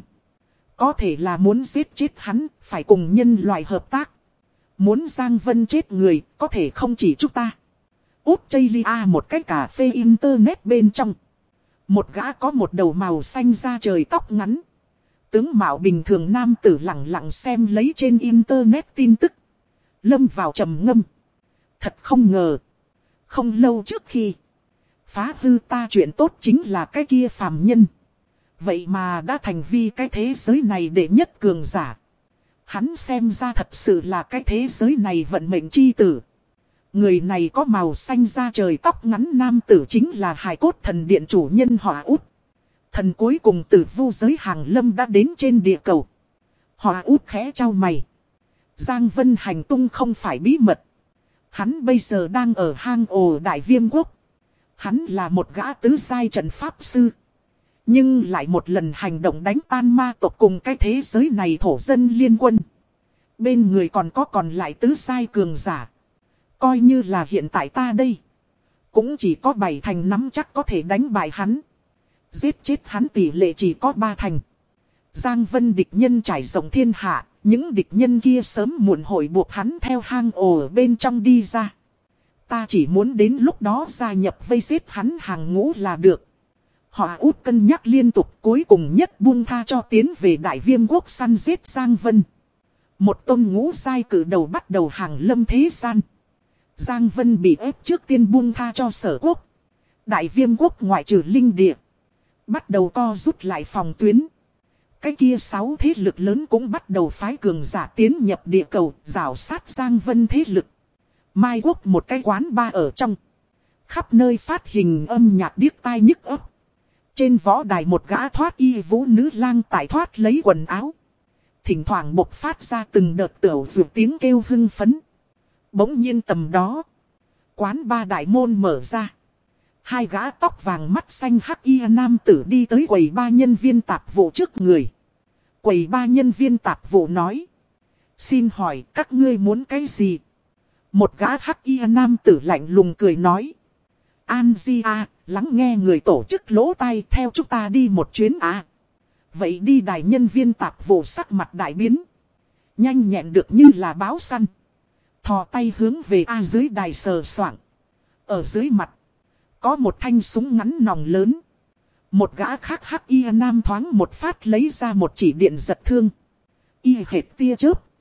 Có thể là muốn giết chết hắn, phải cùng nhân loại hợp tác. Muốn Giang Vân chết người, có thể không chỉ chúng ta. Australia một cái cà phê internet bên trong. Một gã có một đầu màu xanh da trời tóc ngắn. Tướng mạo bình thường nam tử lặng lặng xem lấy trên internet tin tức. Lâm vào trầm ngâm. Thật không ngờ. Không lâu trước khi phá hư ta chuyện tốt chính là cái kia phàm nhân. Vậy mà đã thành vi cái thế giới này đệ nhất cường giả. Hắn xem ra thật sự là cái thế giới này vận mệnh chi tử. Người này có màu xanh da trời tóc ngắn nam tử chính là Hải Cốt Thần Điện chủ nhân Hỏa Út. Thần cuối cùng từ vu giới hàng lâm đã đến trên địa cầu. Hỏa Út khẽ trao mày. Giang Vân hành tung không phải bí mật. Hắn bây giờ đang ở hang ổ Đại Viêm Quốc. Hắn là một gã tứ giai trận pháp sư. Nhưng lại một lần hành động đánh tan ma tộc cùng cái thế giới này thổ dân liên quân. Bên người còn lại tứ giai cường giả. Coi như là hiện tại ta đây. Cũng chỉ có 7 thành nắm chắc có thể đánh bại hắn. Giết chết hắn tỷ lệ chỉ có 3 thành. Giang Vân địch nhân trải rộng thiên hạ. Những địch nhân kia sớm muộn hội buộc hắn theo hang ổ ở bên trong đi ra. Ta chỉ muốn đến lúc đó gia nhập vây giết hắn hàng ngũ là được. Họ út cân nhắc liên tục cuối cùng nhất buông tha cho tiến về Đại Viêm Quốc săn giết Giang Vân. Một tôn ngũ giai cử đầu bắt đầu hàng lâm thế gian. Giang Vân bị ép trước tiên buông tha cho Sở Quốc. Đại Viêm Quốc ngoại trừ linh địa. Bắt đầu co rút lại phòng tuyến. Cái kia 6 thế lực lớn cũng bắt đầu phái cường giả tiến nhập địa cầu, rào sát Giang Vân thế lực. Mai Quốc một cái quán bar ở trong. Khắp nơi phát hình âm nhạc điếc tai nhức óc. Trên võ đài một gã thoát y vũ nữ lang tại thoát lấy quần áo. Thỉnh thoảng bộc phát ra từng đợt tửu rượu tiếng kêu hưng phấn. Bỗng nhiên tầm đó. Quán bar đại môn mở ra. Hai gã tóc vàng mắt xanh hắc y nam tử đi tới quầy ba nhân viên tạp vụ trước người. Quầy ba nhân viên tạp vụ nói. Xin hỏi các ngươi muốn cái gì? Một gã hắc y nam tử lạnh lùng cười nói. Angia, lắng nghe người tổ chức lỗ tai theo chúng ta đi một chuyến à. Vậy đi đại nhân viên tạp vụ sắc mặt đại biến. Nhanh nhẹn được như là báo săn. Thò tay hướng về dưới đài sờ soạng. Ở dưới mặt. Có một thanh súng ngắn nòng lớn. Một gã khác hắc y nam thoáng một phát lấy ra một chỉ điện giật thương. Y hệt tia chớp.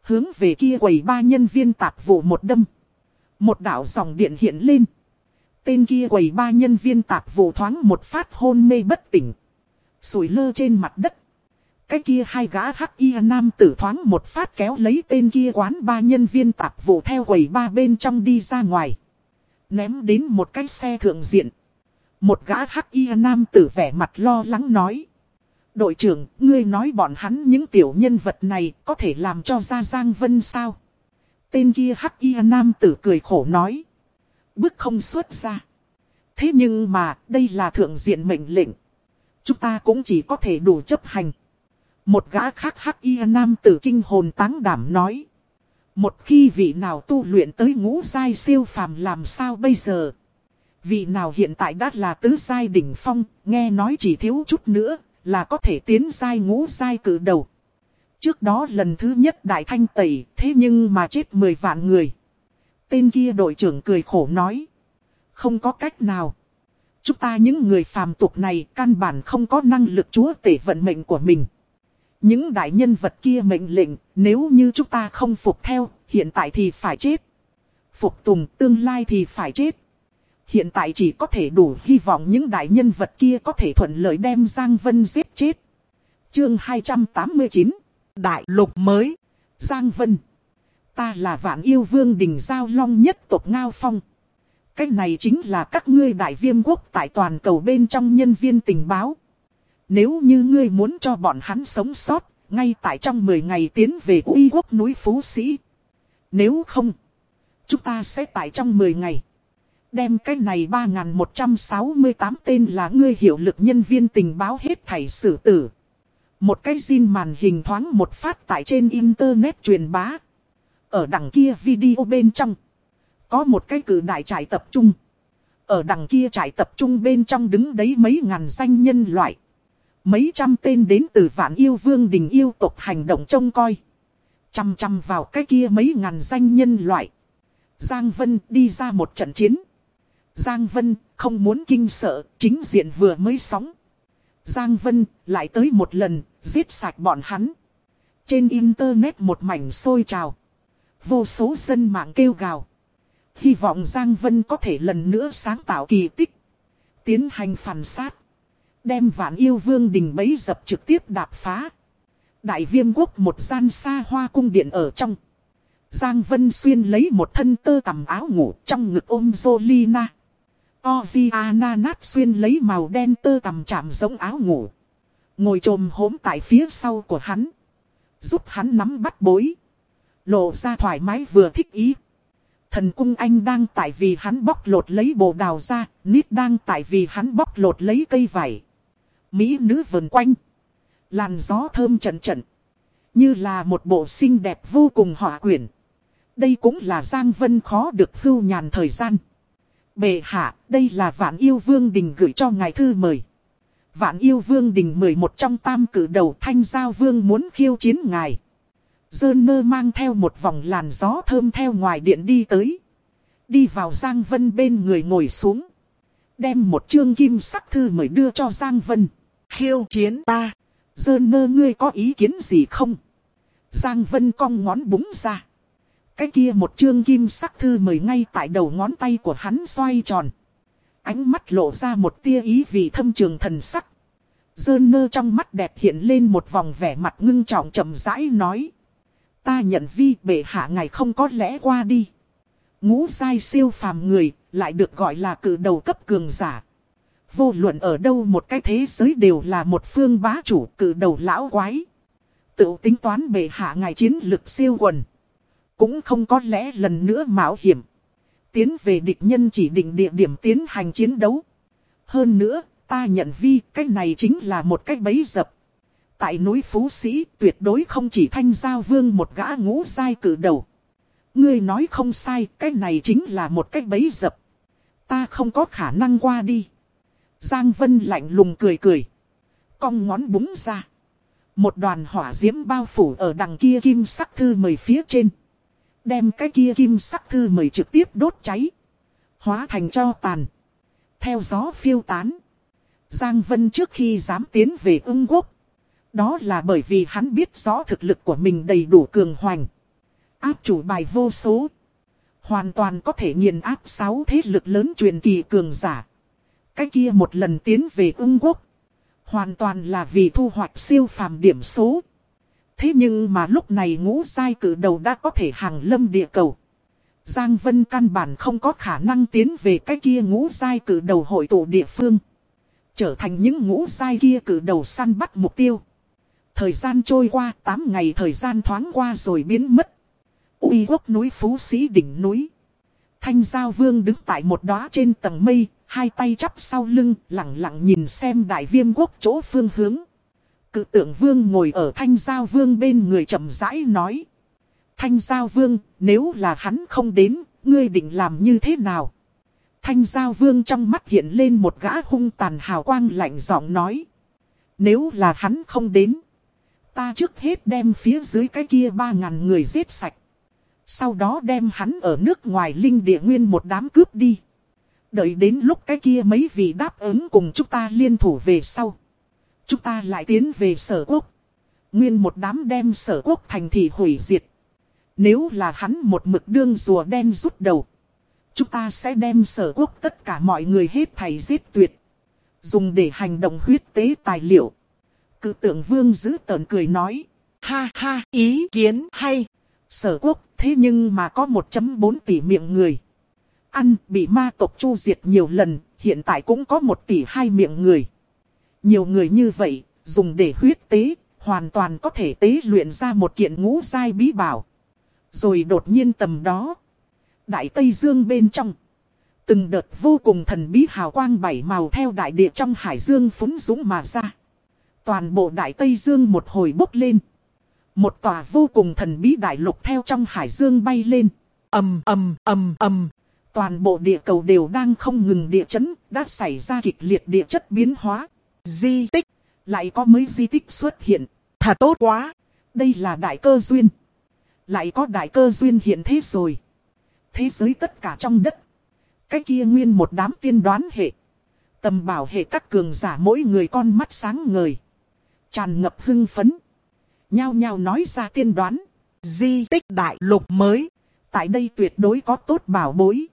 hướng về kia quầy ba nhân viên tạp vụ một đâm. Một đạo dòng điện hiện lên. Tên kia quầy ba nhân viên tạp vụ thoáng một phát hôn mê bất tỉnh. Sủi lơ trên mặt đất. Cái kia hai gã hắc y nam tử thoáng một phát kéo lấy tên kia quán ba nhân viên tạp vụ theo quầy ba bên trong đi ra ngoài. Ném đến một cái xe thượng diện. Một gã hắc y nam tử vẻ mặt lo lắng nói. Đội trưởng, ngươi nói bọn hắn những tiểu nhân vật này có thể làm cho ra Giang Vân sao? Tên kia hắc y nam tử cười khổ nói. Bước không xuất ra. Thế nhưng mà đây là thượng diện mệnh lệnh. Chúng ta cũng chỉ có thể đủ chấp hành. Một gã khác hắc y nam tử kinh hồn táng đảm nói. Một khi vị nào tu luyện tới ngũ giai siêu phàm làm sao bây giờ? Vị nào hiện tại đã là tứ giai đỉnh phong, nghe nói chỉ thiếu chút nữa là có thể tiến giai ngũ giai cử đầu. Trước đó lần thứ nhất đại thanh tẩy, thế nhưng mà chết 10 vạn người. Tên kia đội trưởng cười khổ nói. Không có cách nào. Chúng ta những người phàm tục này căn bản không có năng lực chúa tể vận mệnh của mình. Những đại nhân vật kia mệnh lệnh, nếu như chúng ta không phục theo, hiện tại thì phải chết. Phục tùng tương lai thì phải chết. Hiện tại chỉ có thể đủ hy vọng những đại nhân vật kia có thể thuận lợi đem Giang Vân giết chết. Chương 289. Đại lục mới. Giang Vân. Ta là Vạn Yêu Vương Đình Giao Long nhất tộc Ngao Phong. Cái này chính là các ngươi đại viêm quốc tại toàn cầu bên trong nhân viên tình báo. Nếu như ngươi muốn cho bọn hắn sống sót, ngay tại trong 10 ngày tiến về Uy Quốc núi Phú Sĩ. Nếu không, chúng ta sẽ tại trong 10 ngày đem cái này 3168 tên là ngươi hiệu lực nhân viên tình báo hết thảy xử tử. Một cái zin màn hình thoáng một phát tại trên internet truyền bá. Ở đằng kia video bên trong có một cái cử đại trại tập trung. Ở đằng kia trại tập trung bên trong đứng đấy mấy ngàn danh nhân loại. Mấy trăm tên đến từ Vạn Yêu Vương Đình yêu tộc hành động trông coi. Chăm chăm vào cái kia mấy ngàn danh nhân loại. Giang Vân đi ra một trận chiến. Giang Vân không muốn kinh sợ, chính diện vừa mới sóng. Giang Vân lại tới một lần, giết sạch bọn hắn. Trên internet một mảnh sôi trào. Vô số dân mạng kêu gào. Hy vọng Giang Vân có thể lần nữa sáng tạo kỳ tích. Tiến hành phản sát. Đem Vạn Yêu Vương Đình bấy dập trực tiếp đạp phá. Đại Viêm Quốc một gian xa hoa cung điện ở trong. Giang Vân xuyên lấy một thân tơ tằm áo ngủ trong ngực ôm Zolina. Oziana nát xuyên lấy màu đen tơ tằm chạm giống áo ngủ. Ngồi trồm hốm tại phía sau của hắn. Giúp hắn nắm bắt bối. Lộ ra thoải mái vừa thích ý. Thần cung anh đang tại vì hắn bóc lột lấy bồ đào ra. Nít đang tại vì hắn bóc lột lấy cây vải. Mỹ nữ vần quanh. Làn gió thơm trận trận. Như là một bộ xinh đẹp vô cùng họa quyển. Đây cũng là Giang Vân khó được hưu nhàn thời gian. Bệ hạ, đây là Vạn Yêu Vương Đình gửi cho ngài thư mời. Vạn Yêu Vương Đình 11 trong tam cử đầu Thanh Giao Vương muốn khiêu chiến ngài. Dơ-nơ mang theo một vòng làn gió thơm theo ngoài điện đi tới. Đi vào Giang Vân bên người ngồi xuống. Đem một chương kim sắc thư mời đưa cho Giang Vân. Khiêu chiến ta. Dơ-nơ ngươi có ý kiến gì không? Giang Vân cong ngón búng ra. Cái kia một chương kim sắc thư mời ngay tại đầu ngón tay của hắn xoay tròn. Ánh mắt lộ ra một tia ý vị thâm trường thần sắc. Dơ-nơ trong mắt đẹp hiện lên một vòng vẻ mặt ngưng trọng chậm rãi nói. Ta nhận vi bệ hạ ngài không có lẽ qua đi. Ngũ giai siêu phàm người lại được gọi là cử đầu cấp cường giả. Vô luận ở đâu một cái thế giới đều là một phương bá chủ cử đầu lão quái. Tự tính toán bệ hạ ngài chiến lực siêu quần. Cũng không có lẽ lần nữa mạo hiểm. Tiến về địch nhân chỉ định địa điểm tiến hành chiến đấu. Hơn nữa, ta nhận vi cái này chính là một cái bẫy dập. Tại núi Phú Sĩ tuyệt đối không chỉ Thanh Giao Vương một gã ngũ giai cử đầu. Ngươi nói không sai, cái này chính là một cái bẫy dập. Ta không có khả năng qua đi. Giang Vân lạnh lùng cười cười. Cong ngón búng ra. Một đoàn hỏa diễm bao phủ ở đằng kia kim sắc thư mời phía trên. Đem cái kia kim sắc thư mời trực tiếp đốt cháy. Hóa thành tro tàn. Theo gió phiêu tán. Giang Vân trước khi dám tiến về Ưng Quốc. Đó là bởi vì hắn biết rõ thực lực của mình đầy đủ cường hoành. áp chủ bài vô số. Hoàn toàn có thể nghiền áp 6 thế lực lớn truyền kỳ cường giả. Cái kia một lần tiến về Ưng Quốc. Hoàn toàn là vì thu hoạch siêu phàm điểm số. Thế nhưng mà lúc này ngũ giai cử đầu đã có thể hàng lâm địa cầu. Giang Vân căn bản không có khả năng tiến về cái kia ngũ giai cử đầu hội tụ địa phương. Trở thành những ngũ giai kia cử đầu săn bắt mục tiêu. Thời gian trôi qua 8 ngày thời gian thoáng qua rồi biến mất. Uy Quốc núi Phú Sĩ đỉnh núi. Thanh Giao Vương đứng tại một đóa trên tầng mây, hai tay chắp sau lưng, lặng lặng nhìn xem Đại Viêm Quốc chỗ phương hướng. Cự Tượng Vương ngồi ở Thanh Giao Vương bên người chậm rãi nói. Thanh Giao Vương, nếu là hắn không đến, ngươi định làm như thế nào? Thanh Giao Vương trong mắt hiện lên một gã hung tàn hào quang lạnh giọng nói. Nếu là hắn không đến, ta trước hết đem phía dưới cái kia 3.000 người giết sạch. Sau đó đem hắn ở nước ngoài linh địa nguyên một đám cướp đi. Đợi đến lúc cái kia mấy vị đáp ứng cùng chúng ta liên thủ về sau. Chúng ta lại tiến về Sở Quốc. Nguyên một đám đem Sở Quốc thành thị hủy diệt. Nếu là hắn một mực đương rùa đen rút đầu. Chúng ta sẽ đem Sở Quốc tất cả mọi người hết thảy giết tuyệt. Dùng để hành động huyết tế tài liệu. Cự Tượng Vương giữ tợn cười nói. Ha ha, ý kiến hay. Sở Quốc thế nhưng mà có 1.4 tỷ miệng người. Ăn bị ma tộc chu diệt nhiều lần, hiện tại cũng có 1 tỷ 2 miệng người. Nhiều người như vậy, dùng để huyết tế, hoàn toàn có thể tế luyện ra một kiện ngũ giai bí bảo. Rồi đột nhiên tầm đó, Đại Tây Dương bên trong, từng đợt vô cùng thần bí hào quang 7 màu theo đại địa trong hải dương phúng dũng mà ra. Toàn bộ Đại Tây Dương một hồi bốc lên. Một tòa vô cùng thần bí đại lục theo trong hải dương bay lên. Ầm ầm ầm ầm. Toàn bộ địa cầu đều đang không ngừng địa chấn, đã xảy ra kịch liệt địa chất biến hóa. Di tích, lại có mấy di tích xuất hiện. Thật tốt quá. Đây là đại cơ duyên. Lại có đại cơ duyên hiện thế rồi. Thế giới tất cả trong đất. Cái kia nguyên một đám tiên đoán hệ. Tầm bảo hệ các cường giả mỗi người con mắt sáng ngời. Tràn ngập hưng phấn. Nhao nhao nói ra tiên đoán. Di tích đại lục mới. Tại đây tuyệt đối có tốt bảo bối.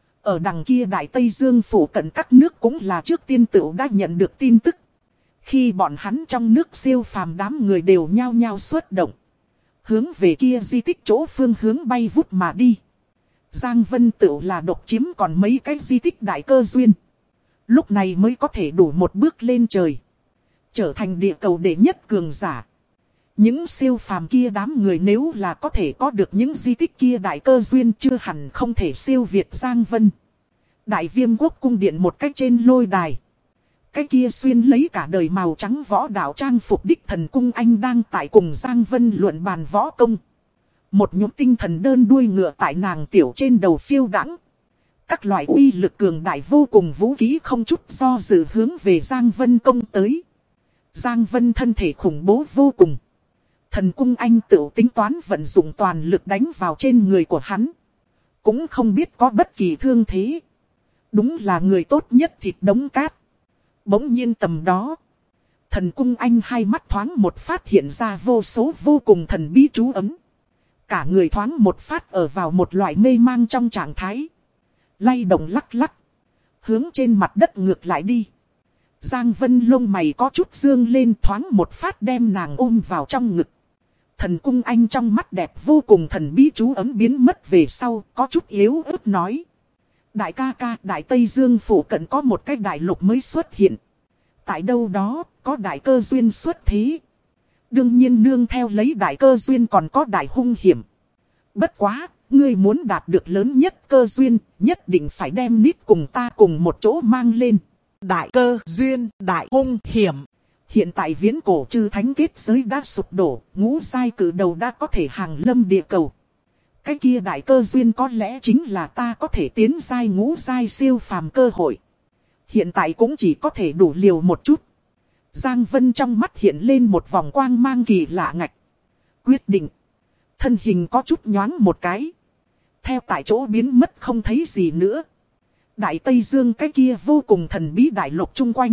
Ở đằng kia Đại Tây Dương phủ cận các nước cũng là trước tiên tựu đã nhận được tin tức. Khi bọn hắn trong nước siêu phàm đám người đều nhao nhao xuất động. Hướng về kia di tích chỗ phương hướng bay vút mà đi. Giang Vân tựu là độc chiếm còn mấy cái di tích đại cơ duyên. Lúc này mới có thể đủ một bước lên trời. Trở thành địa cầu đệ nhất cường giả. Những siêu phàm kia đám người nếu là có thể có được những di tích kia đại cơ duyên chưa hẳn không thể siêu việt Giang Vân. Đại Viêm Quốc cung điện một cách trên lôi đài. Cái kia xuyên lấy cả đời màu trắng võ đạo trang phục đích thần cung anh đang tại cùng Giang Vân luận bàn võ công. Một nhục tinh thần đơn đuôi ngựa tại nàng tiểu trên đầu phiêu đãng. Các loại uy lực cường đại vô cùng vũ khí không chút do dự hướng về Giang Vân công tới. Giang Vân thân thể khủng bố vô cùng. Thần cung anh tự tính toán vận dụng toàn lực đánh vào trên người của hắn. Cũng không biết có bất kỳ thương thế. Đúng là người tốt nhất thịt đống cát. Bỗng nhiên tầm đó. Thần cung anh hai mắt thoáng một phát hiện ra vô số vô cùng thần bí chú ấm. Cả người thoáng một phát ở vào một loại mê mang trong trạng thái. Lay động lắc lắc. Hướng trên mặt đất ngược lại đi. Giang Vân lông mày có chút dương lên thoáng một phát đem nàng ôm vào trong ngực. Thần cung anh trong mắt đẹp vô cùng thần bí chú ấm biến mất về sau, có chút yếu ớt nói. Đại ca ca, Đại Tây Dương phủ cận có một cái đại lục mới xuất hiện. Tại đâu đó, có đại cơ duyên xuất thế. Đương nhiên nương theo lấy đại cơ duyên còn có đại hung hiểm. Bất quá, ngươi muốn đạt được lớn nhất cơ duyên, nhất định phải đem nít cùng ta cùng một chỗ mang lên. Đại cơ duyên, đại hung hiểm. Hiện tại viễn cổ chư thánh kết giới đã sụp đổ, ngũ giai cử đầu đã có thể hàng lâm địa cầu. Cái kia đại cơ duyên có lẽ chính là ta có thể tiến giai ngũ giai siêu phàm cơ hội. Hiện tại cũng chỉ có thể đủ liều một chút. Giang Vân trong mắt hiện lên một vòng quang mang kỳ lạ ngạch. Quyết định. Thân hình có chút nhoáng một cái. Theo tại chỗ biến mất không thấy gì nữa. Đại Tây Dương cái kia vô cùng thần bí đại lục chung quanh.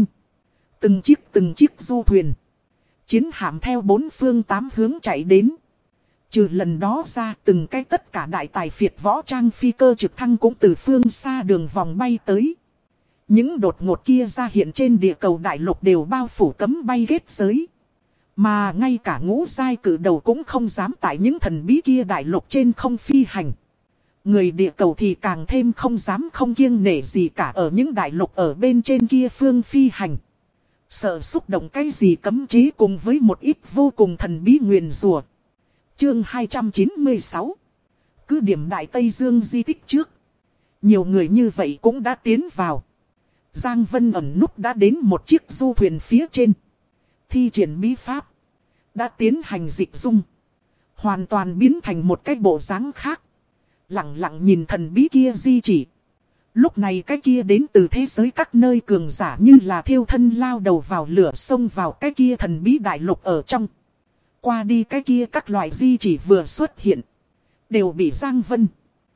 Từng chiếc du thuyền. Chiến hạm theo bốn phương tám hướng chạy đến. Trừ lần đó ra, từng cái tất cả đại tài phiệt võ trang phi cơ trực thăng cũng từ phương xa đường vòng bay tới. Những đột ngột kia ra hiện trên địa cầu đại lục đều bao phủ cấm bay kết giới. Mà ngay cả ngũ giai cử đầu cũng không dám tại những thần bí kia đại lục trên không phi hành. Người địa cầu thì càng thêm không dám không kiêng nể gì cả ở những đại lục ở bên trên kia phương phi hành. Sợ xúc động cái gì cấm chế cùng với một ít vô cùng thần bí nguyền rủa. Chương 296. Cứ điểm Đại Tây Dương di tích trước. Nhiều người như vậy cũng đã tiến vào. Giang Vân ẩn núp đã đến một chiếc du thuyền phía trên. Thi triển bí pháp. Đã tiến hành dịch dung. Hoàn toàn biến thành một cái bộ dáng khác. Lặng lặng nhìn thần bí kia di chỉ. Lúc này cái kia đến từ thế giới các nơi cường giả như là thiêu thân lao đầu vào lửa xông vào cái kia thần bí đại lục ở trong. Qua đi cái kia các loại di chỉ vừa xuất hiện. Đều bị Giang Vân.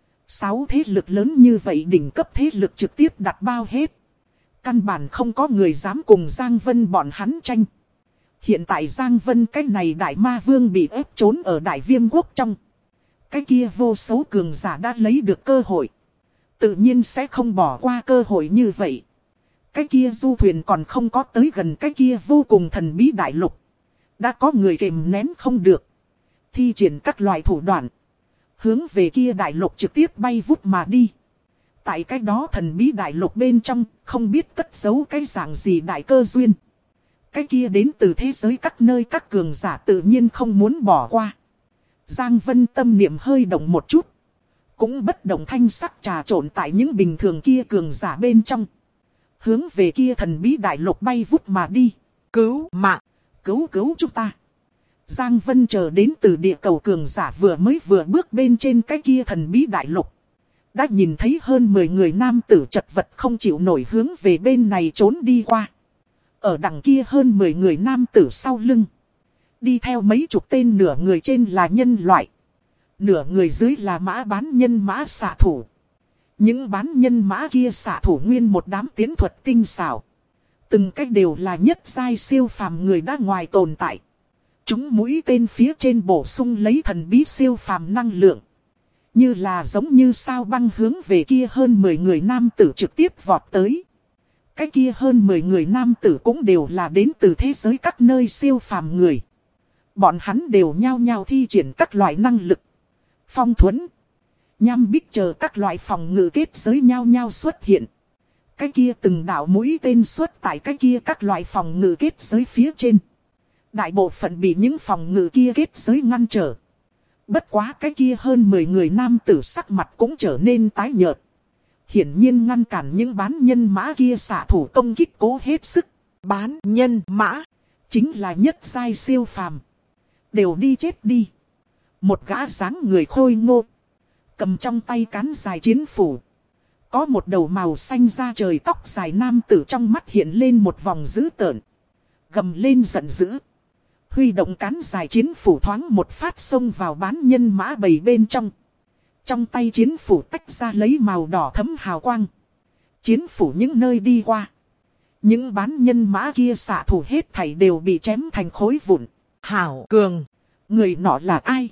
6 thế lực lớn như vậy đỉnh cấp thế lực trực tiếp đặt bao hết. Căn bản không có người dám cùng Giang Vân bọn hắn tranh. Hiện tại Giang Vân cái này đại ma vương bị ép trốn ở đại viêm quốc trong. Cái kia vô số cường giả đã lấy được cơ hội. Tự nhiên sẽ không bỏ qua cơ hội như vậy. Cái kia du thuyền còn không có tới gần cái kia vô cùng thần bí đại lục. Đã có người kềm nén không được. Thi triển các loại thủ đoạn. Hướng về kia đại lục trực tiếp bay vút mà đi. Tại cái đó thần bí đại lục bên trong, không biết cất giấu cái dạng gì đại cơ duyên. Cái kia đến từ thế giới các nơi các cường giả tự nhiên không muốn bỏ qua. Giang Vân tâm niệm hơi động một chút. Cũng bất động thanh sắc trà trộn tại những bình thường kia cường giả bên trong. Hướng về kia thần bí đại lục bay vút mà đi. Cứu mạng, cứu chúng ta. Giang Vân chờ đến từ địa cầu cường giả vừa bước bên trên cái kia thần bí đại lục. Đã nhìn thấy hơn 10 người nam tử chật vật không chịu nổi hướng về bên này trốn đi qua. Ở đằng kia hơn 10 người nam tử sau lưng. Đi theo mấy chục tên nửa người trên là nhân loại. Nửa người dưới là mã bán nhân mã xạ thủ. Những bán nhân mã kia xạ thủ nguyên một đám tiến thuật tinh xảo. Từng cách đều là nhất giai siêu phàm người đã ngoài tồn tại. Chúng mũi tên phía trên bổ sung lấy thần bí siêu phàm năng lượng. Như là giống như sao băng hướng về kia hơn 10 người nam tử trực tiếp vọt tới. Cái kia hơn 10 người nam tử cũng đều là đến từ thế giới các nơi siêu phàm người. Bọn hắn đều nhao nhao thi triển các loại năng lực. Phong thuẫn, nham bích chờ các loại phòng ngự kết giới nhao nhao xuất hiện. Cái kia từng đạo mũi tên xuất tại cái kia các loại phòng ngự kết giới phía trên. Đại bộ phận bị những phòng ngự kia kết giới ngăn trở. Bất quá cái kia hơn 10 người nam tử sắc mặt cũng trở nên tái nhợt. Hiển nhiên ngăn cản những bán nhân mã kia xạ thủ công kích cố hết sức. Bán nhân mã chính là nhất giai siêu phàm. Đều đi chết đi. Một gã dáng người khôi ngô. Cầm trong tay cán dài chiến phủ. Có một đầu màu xanh da trời tóc dài nam tử trong mắt hiện lên một vòng dữ tợn. Gầm lên giận dữ. Huy động cán dài chiến phủ thoáng một phát xông vào bán nhân mã bầy bên trong. Trong tay chiến phủ tách ra lấy màu đỏ thấm hào quang. Chiến phủ những nơi đi qua. Những bán nhân mã kia xạ thủ hết thảy đều bị chém thành khối vụn. Hảo Cường. Người nọ là ai?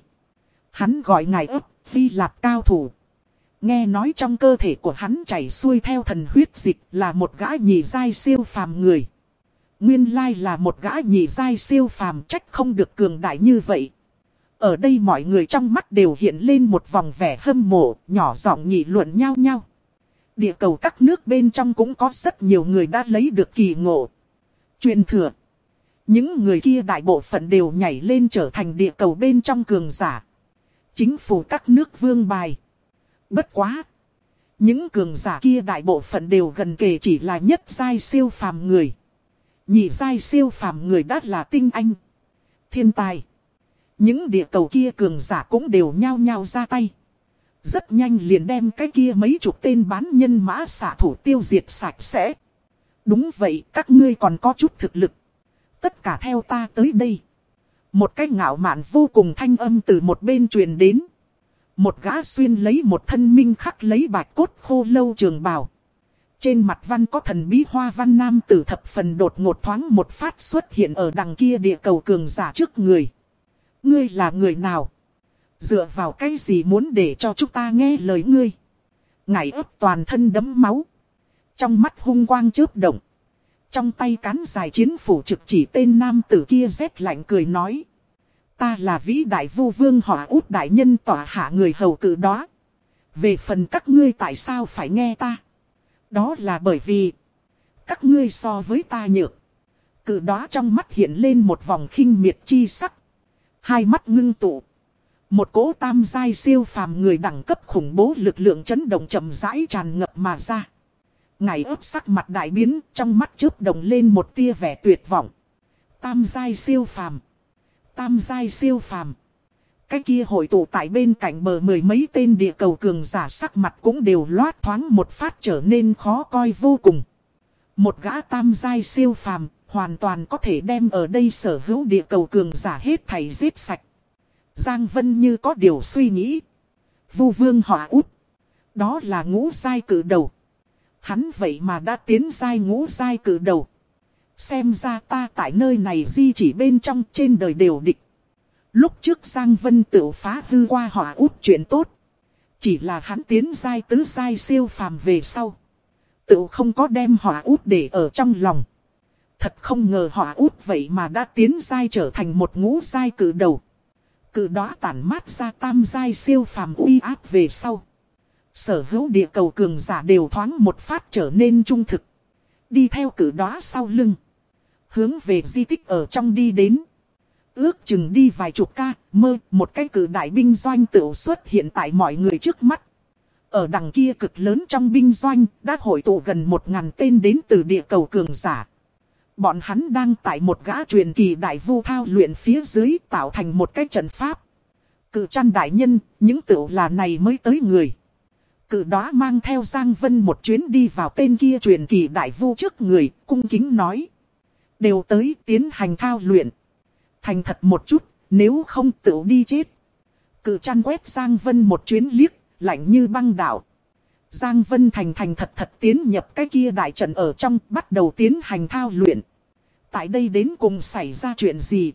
Hắn gọi ngài ấp, Hy Lạp cao thủ. Nghe nói trong cơ thể của hắn chảy xuôi theo thần huyết dịch là một gã nhị giai siêu phàm người. Nguyên lai là một gã nhị giai siêu phàm, trách không được cường đại như vậy. Ở đây mọi người trong mắt đều hiện lên một vòng vẻ hâm mộ, nhỏ giọng nghị luận nhau nhau. Địa cầu các nước bên trong cũng có rất nhiều người đã lấy được kỳ ngộ. Truyền thừa. Những người kia đại bộ phận đều nhảy lên trở thành địa cầu bên trong cường giả. Chính phủ các nước vương bài. Bất quá. Những cường giả kia đại bộ phận đều gần kề chỉ là nhất giai siêu phàm người. Nhị giai siêu phàm người đã là tinh anh. Thiên tài. Những địa cầu kia cường giả cũng đều nhao nhao ra tay. Rất nhanh liền đem cái kia mấy chục tên bán nhân mã xạ thủ tiêu diệt sạch sẽ. Đúng vậy, các ngươi còn có chút thực lực. Tất cả theo ta tới đây. Một cái ngạo mạn vô cùng thanh âm từ một bên truyền đến. Một gã xuyên lấy một thân minh khắc lấy bạch cốt khô lâu trường bào. Trên mặt văn có thần bí hoa văn nam tử thập phần đột ngột thoáng một phát xuất hiện ở đằng kia địa cầu cường giả trước người. Ngươi là người nào? Dựa vào cái gì muốn để cho chúng ta nghe lời ngươi? Ngải ớt toàn thân đẫm máu. Trong mắt hung quang chớp động. Trong tay cán dài chiến phủ trực chỉ tên nam tử kia rét lạnh cười nói. Ta là vĩ đại vu vương Hỏa Út đại nhân tỏa hạ người hầu cử đó. Về phần các ngươi tại sao phải nghe ta? Đó là bởi vì các ngươi so với ta nhược. Cử đó trong mắt hiện lên một vòng khinh miệt chi sắc. Hai mắt ngưng tụ. Một cỗ tam giai siêu phàm người đẳng cấp khủng bố lực lượng chấn động chậm rãi tràn ngập mà ra. Ngải ớt sắc mặt đại biến, trong mắt chớp động lên một tia vẻ tuyệt vọng. Tam giai siêu phàm. Tam giai siêu phàm. Cái kia hội tụ tại bên cạnh bờ mười mấy tên địa cầu cường giả sắc mặt cũng đều loát thoáng một phát trở nên khó coi vô cùng. Một gã tam giai siêu phàm, hoàn toàn có thể đem ở đây sở hữu địa cầu cường giả hết thảy giết sạch. Giang Vân như có điều suy nghĩ. Vu vương Hỏa Út. Đó là ngũ giai cử đầu. Hắn vậy mà đã tiến giai ngũ giai cử đầu. Xem ra ta tại nơi này di chỉ bên trong trên đời đều địch. Lúc trước Giang Vân tự phá hư qua Hỏa Út chuyện tốt. Chỉ là hắn tiến giai tứ giai siêu phàm về sau. Tự không có đem Hỏa Út để ở trong lòng. Thật không ngờ Hỏa Út vậy mà đã tiến giai trở thành một ngũ giai cử đầu. Cử đó tản mát ra tam giai siêu phàm uy áp về sau. Sở hữu địa cầu cường giả đều thoáng một phát trở nên trung thực. Đi theo cử đó sau lưng. Hướng về di tích ở trong đi đến. Ước chừng đi vài chục ca, một cái cử đại binh doanh tự xuất hiện tại mọi người trước mắt. Ở đằng kia cực lớn trong binh doanh đã hội tụ gần 1000 tên đến từ địa cầu cường giả. Bọn hắn đang tại một gã truyền kỳ đại vu thao luyện phía dưới tạo thành một cái trận pháp. Cự Trăn đại nhân, những tựu là này mới tới người. Cự đó mang theo Giang Vân một chuyến đi vào tên kia truyền kỳ đại vu trước người, cung kính nói. Đều tới tiến hành thao luyện. Thành thật một chút, nếu không tựu đi chết. Cự Trăn quét Giang Vân một chuyến liếc, lạnh như băng đạo. Giang Vân thành thật tiến nhập cái kia đại trận ở trong, bắt đầu tiến hành thao luyện. Tại đây đến cùng xảy ra chuyện gì?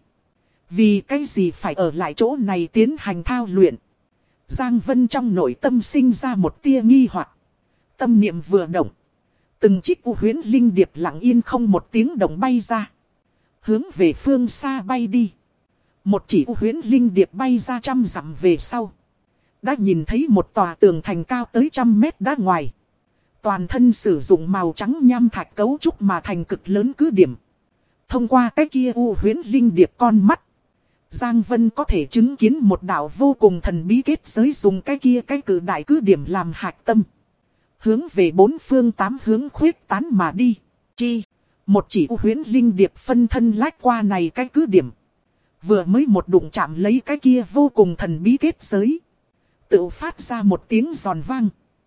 Vì cái gì phải ở lại chỗ này tiến hành thao luyện? Giang Vân trong nội tâm sinh ra một tia nghi hoặc. Tâm niệm vừa động. Từng chiếc u huyễn linh điệp lặng yên không một tiếng động bay ra. Hướng về phương xa bay đi. Một chỉ u huyễn linh điệp bay ra 100 dặm về sau. Đã nhìn thấy một tòa tường thành cao tới 100 mét đá ngoài. Toàn thân sử dụng màu trắng nham thạch cấu trúc mà thành cực lớn cứ điểm. Thông qua cái kia u huyễn linh điệp con mắt. Giang Vân có thể chứng kiến một đạo vô cùng thần bí kết giới dùng cái kia cái cử đại cứ điểm làm hạch tâm. Hướng về 4 phương 8 hướng khuyết tán mà đi. Chi? Một chỉ u huyễn linh điệp phân thân lách qua này cái cứ điểm. Vừa mới một đụng chạm lấy cái kia vô cùng thần bí kết giới. Tự phát ra một tiếng giòn vang.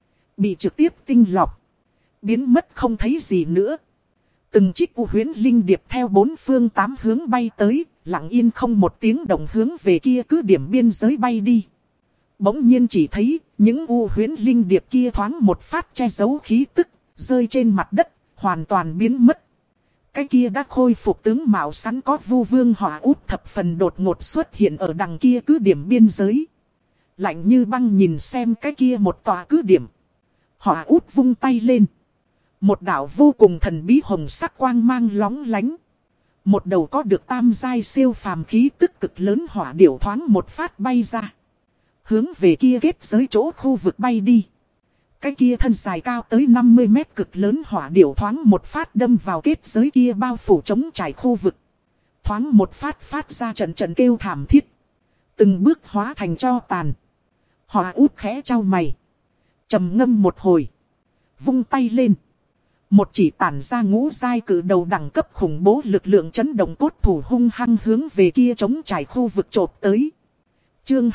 Bị trực tiếp tinh lọc. Biến mất không thấy gì nữa. Từng chiếc u huyễn linh điệp theo 4 phương 8 hướng bay tới. Lặng yên không một tiếng động hướng về kia cứ điểm biên giới bay đi. Bỗng nhiên chỉ thấy những u huyễn linh điệp kia thoáng một phát che giấu khí tức. Rơi trên mặt đất, hoàn toàn biến mất. Cái kia đã khôi phục tướng mạo sẵn có vu vương Hỏa Út thập phần đột ngột xuất hiện ở đằng kia cứ điểm biên giới. Lạnh như băng nhìn xem cái kia một tòa cứ điểm. Hỏa Út vung tay lên. Một đạo vô cùng thần bí hồng sắc quang mang lóng lánh. Một đầu có được tam giai siêu phàm khí tức cực lớn hỏa điểu thoáng một phát bay ra. Hướng về kia kết giới chỗ khu vực bay đi. Cái kia thân dài cao tới 50 mét cực lớn hỏa điểu thoáng một phát đâm vào kết giới kia bao phủ chống trải khu vực. Thoáng một phát phát ra trận kêu thảm thiết. Từng bước hóa thành tro tàn. Hỏa Út khẽ trao mày. Trầm ngâm một hồi. Vung tay lên. Một chỉ tản ra ngũ giai cử đầu đẳng cấp khủng bố lực lượng chấn động cốt thủ hung hăng hướng về kia chống trải khu vực chộp tới. Chương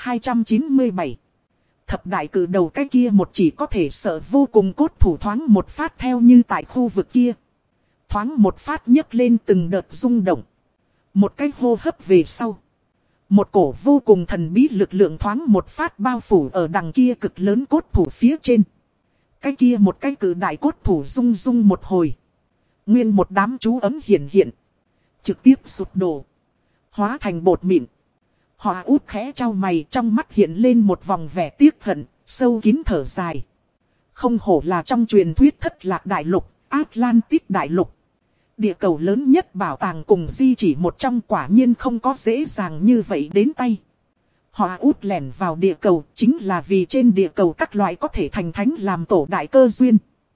297. Thập đại cử đầu cái kia một chỉ có thể sợ vô cùng cốt thủ thoáng một phát theo như tại khu vực kia. Thoáng một phát nhấc lên từng đợt rung động. Một cái hô hấp về sau. Một cổ vô cùng thần bí lực lượng thoáng một phát bao phủ ở đằng kia cực lớn cốt thủ phía trên. Cái kia một cái cử đại cốt thủ rung rung một hồi. Nguyên một đám chú ấm hiện. Trực tiếp sụp đổ. Hóa thành bột mịn. Họ Út khẽ trao mày, trong mắt hiện lên một vòng vẻ tiếc hận, sâu kín thở dài. Không hổ là trong truyền thuyết thất lạc đại lục, Atlantis đại lục. Địa cầu lớn nhất bảo tàng cùng di chỉ một trong, quả nhiên không có dễ dàng như vậy đến tay. Họ Út lẻn vào địa cầu chính là vì trên địa cầu các loại có thể thành thánh làm tổ đại cơ duyên.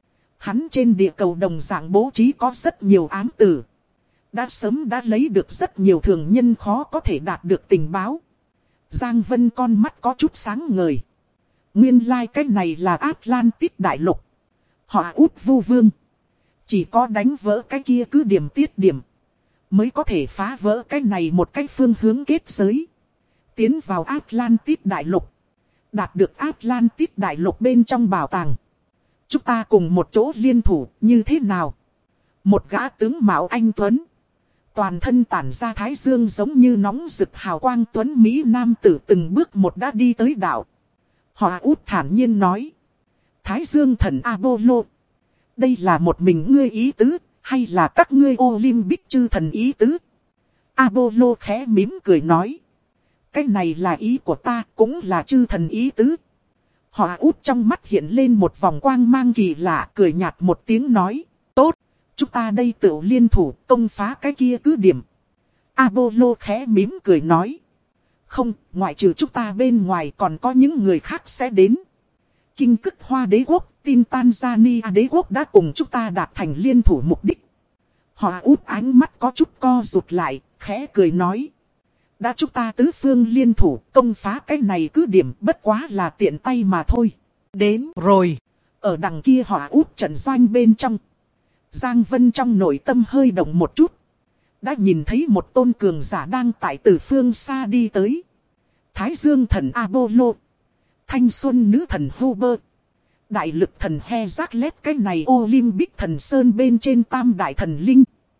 Hắn trên địa cầu đồng dạng bố trí có rất nhiều ám tử. Đã sớm đã lấy được rất nhiều thường nhân khó có thể đạt được tình báo. Giang Vân con mắt có chút sáng ngời. Nguyên lai cái này là Atlantis đại lục. Họ Út vu vương. Chỉ có đánh vỡ cái kia cứ điểm tiết điểm, mới có thể phá vỡ cái này một cái phương hướng kết giới. Tiến vào Atlantis đại lục. Đạt được Atlantis đại lục bên trong bảo tàng. Chúng ta cùng một chỗ liên thủ như thế nào? Một gã tướng mạo anh tuấn. Toàn thân tản ra thái dương giống như nóng rực hào quang tuấn Mỹ nam tử từng bước một đã đi tới đảo. Họ Út thản nhiên nói. Thái dương thần Apollo. Đây là một mình ngươi ý tứ, hay là các ngươi Olympic chư thần ý tứ? Apollo khẽ mỉm cười nói. Cái này là ý của ta, cũng là chư thần ý tứ. Họ Út trong mắt hiện lên một vòng quang mang kỳ lạ, cười nhạt một tiếng nói. Tốt, chúng ta đây tự liên thủ công phá cái kia cứ điểm. Apollo khẽ mỉm cười nói. Không, ngoại trừ chúng ta bên ngoài còn có những người khác sẽ đến. Kinh Cức Hoa đế quốc, tin Tanzania đế quốc đã cùng chúng ta đạt thành liên thủ mục đích. Họ Út ánh mắt có chút co rụt lại, khẽ cười nói. Đã chúng ta tứ phương liên thủ công phá cái này cứ điểm, bất quá là tiện tay mà thôi. Đến rồi. Ở đằng kia họ Út trận doanh bên trong. Giang Vân trong nội tâm hơi động một chút. Đã nhìn thấy một tôn cường giả đang tại từ phương xa đi tới. Thái Dương thần Apollo. Thanh xuân nữ thần Huber. Đại lực thần Hezaklet, cái này Olympic thần sơn bên trên tam đại thần linh.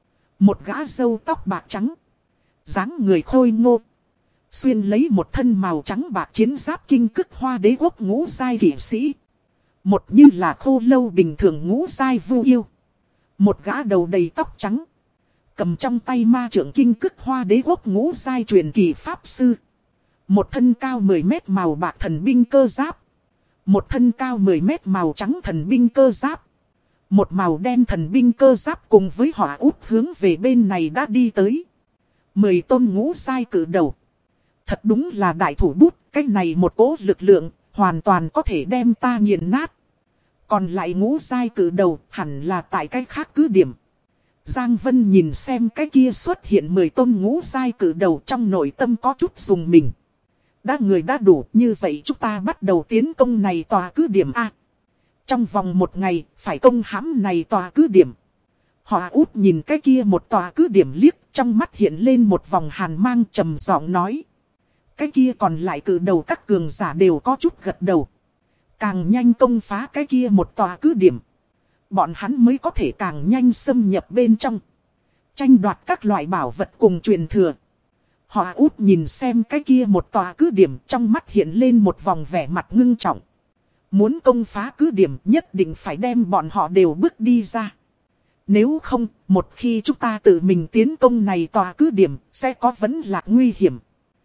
Một gã râu tóc bạc trắng. Dáng người khôi ngô. Xuyên lấy một thân màu trắng bạc chiến giáp Kinh Cức Hoa đế quốc ngũ giai kỵ sĩ. Một như là khô lâu bình thường ngũ giai vu yêu. Một gã đầu đầy tóc trắng. Cầm trong tay ma trượng Kinh Cức Hoa đế quốc ngũ giai truyền kỳ pháp sư. Một thân cao 10 mét màu bạc thần binh cơ giáp. Một thân cao 10 mét màu trắng thần binh cơ giáp. Một màu đen thần binh cơ giáp cùng với họ Út hướng về bên này đã đi tới. 10 tôn ngũ giai cử đầu. Thật đúng là đại thủ bút, cái này một cỗ lực lượng, hoàn toàn có thể đem ta nghiền nát. Còn lại ngũ giai cử đầu, hẳn là tại cái khác cứ điểm. Giang Vân nhìn xem cái kia xuất hiện 10 tôn ngũ giai cử đầu, trong nội tâm có chút dùng mình. Đã người đã đủ, như vậy chúng ta bắt đầu tiến công này tòa cứ điểm A. Trong vòng một ngày, phải công hãm này tòa cứ điểm. Họ Út nhìn cái kia một tòa cứ điểm liếc, trong mắt hiện lên một vòng hàn mang, trầm giọng nói. Cái kia còn lại cử đầu các cường giả đều có chút gật đầu. Càng nhanh công phá cái kia một tòa cứ điểm, bọn hắn mới có thể càng nhanh xâm nhập bên trong. Tranh đoạt các loại bảo vật cùng truyền thừa. Họ Út nhìn xem cái kia một tòa cứ điểm, trong mắt hiện lên một vòng vẻ mặt ngưng trọng. Muốn công phá cứ điểm nhất định phải đem bọn họ đều bước đi ra. Nếu không, một khi chúng ta tự mình tiến công này tòa cứ điểm, sẽ có vấn lạc nguy hiểm.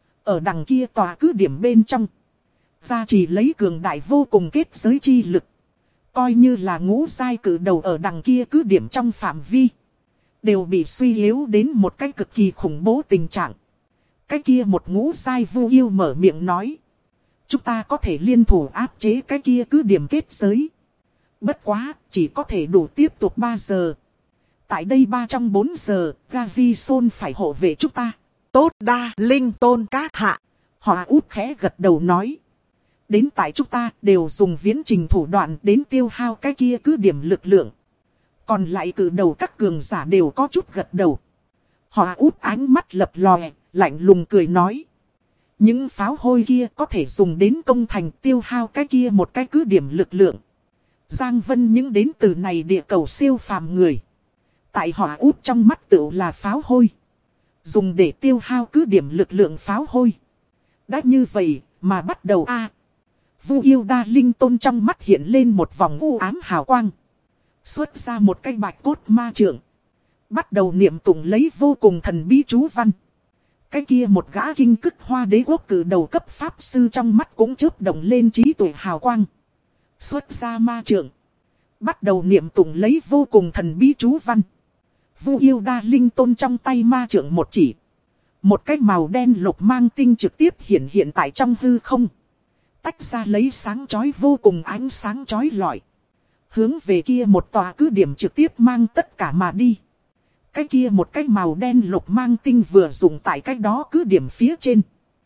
Ở đằng kia tòa cứ điểm bên trong, gia trì lấy cường đại vô cùng kết giới chi lực. Coi như là ngũ giai cử đầu ở đằng kia cứ điểm trong phạm vi, đều bị suy yếu đến một cách cực kỳ khủng bố tình trạng. Cái kia một ngũ giai vu yêu mở miệng nói. Chúng ta có thể liên thủ áp chế cái kia cứ điểm kết giới. Bất quá, chỉ có thể đủ tiếp tục 3 giờ. Tại đây 3 trong 4 giờ, Gavison phải hộ vệ chúng ta. Tốt đa linh tôn các hạ. Họ Út khẽ gật đầu nói. Đến tại chúng ta đều dùng viễn trình thủ đoạn đến tiêu hao cái kia cứ điểm lực lượng. Còn lại cử đầu các cường giả đều có chút gật đầu. Họ Út ánh mắt lập lòe, lạnh lùng cười nói. Những pháo hôi kia có thể dùng đến công thành tiêu hao cái kia một cái cứ điểm lực lượng. Giang Vân những đến từ này địa cầu siêu phàm người. Tại họ Út trong mắt tựu là pháo hôi. Dùng để tiêu hao cứ điểm lực lượng pháo hôi. Đã như vậy mà bắt đầu Vu yêu đa linh tôn trong mắt hiện lên một vòng u ám hào quang. Xuất ra một cái bạch cốt ma trượng. Bắt đầu niệm tụng lấy vô cùng thần bí chú văn. Cái kia một gã kinh cức hoa đế quốc cử đầu cấp pháp sư trong mắt cũng chớp động lên trí tuệ hào quang. Xuất ra ma trượng. Bắt đầu niệm tụng lấy vô cùng thần bí chú văn. Vu yêu đa linh tôn trong tay ma trượng một chỉ. Một cái màu đen lục mang tinh trực tiếp hiện tại trong hư không. Tách ra lấy sáng chói vô cùng ánh sáng chói lọi. Hướng về kia một tòa cứ điểm trực tiếp mang tất cả mà đi. Cái kia một cái màu đen lục mang tinh vừa dùng tại cái đó cứ điểm phía trên.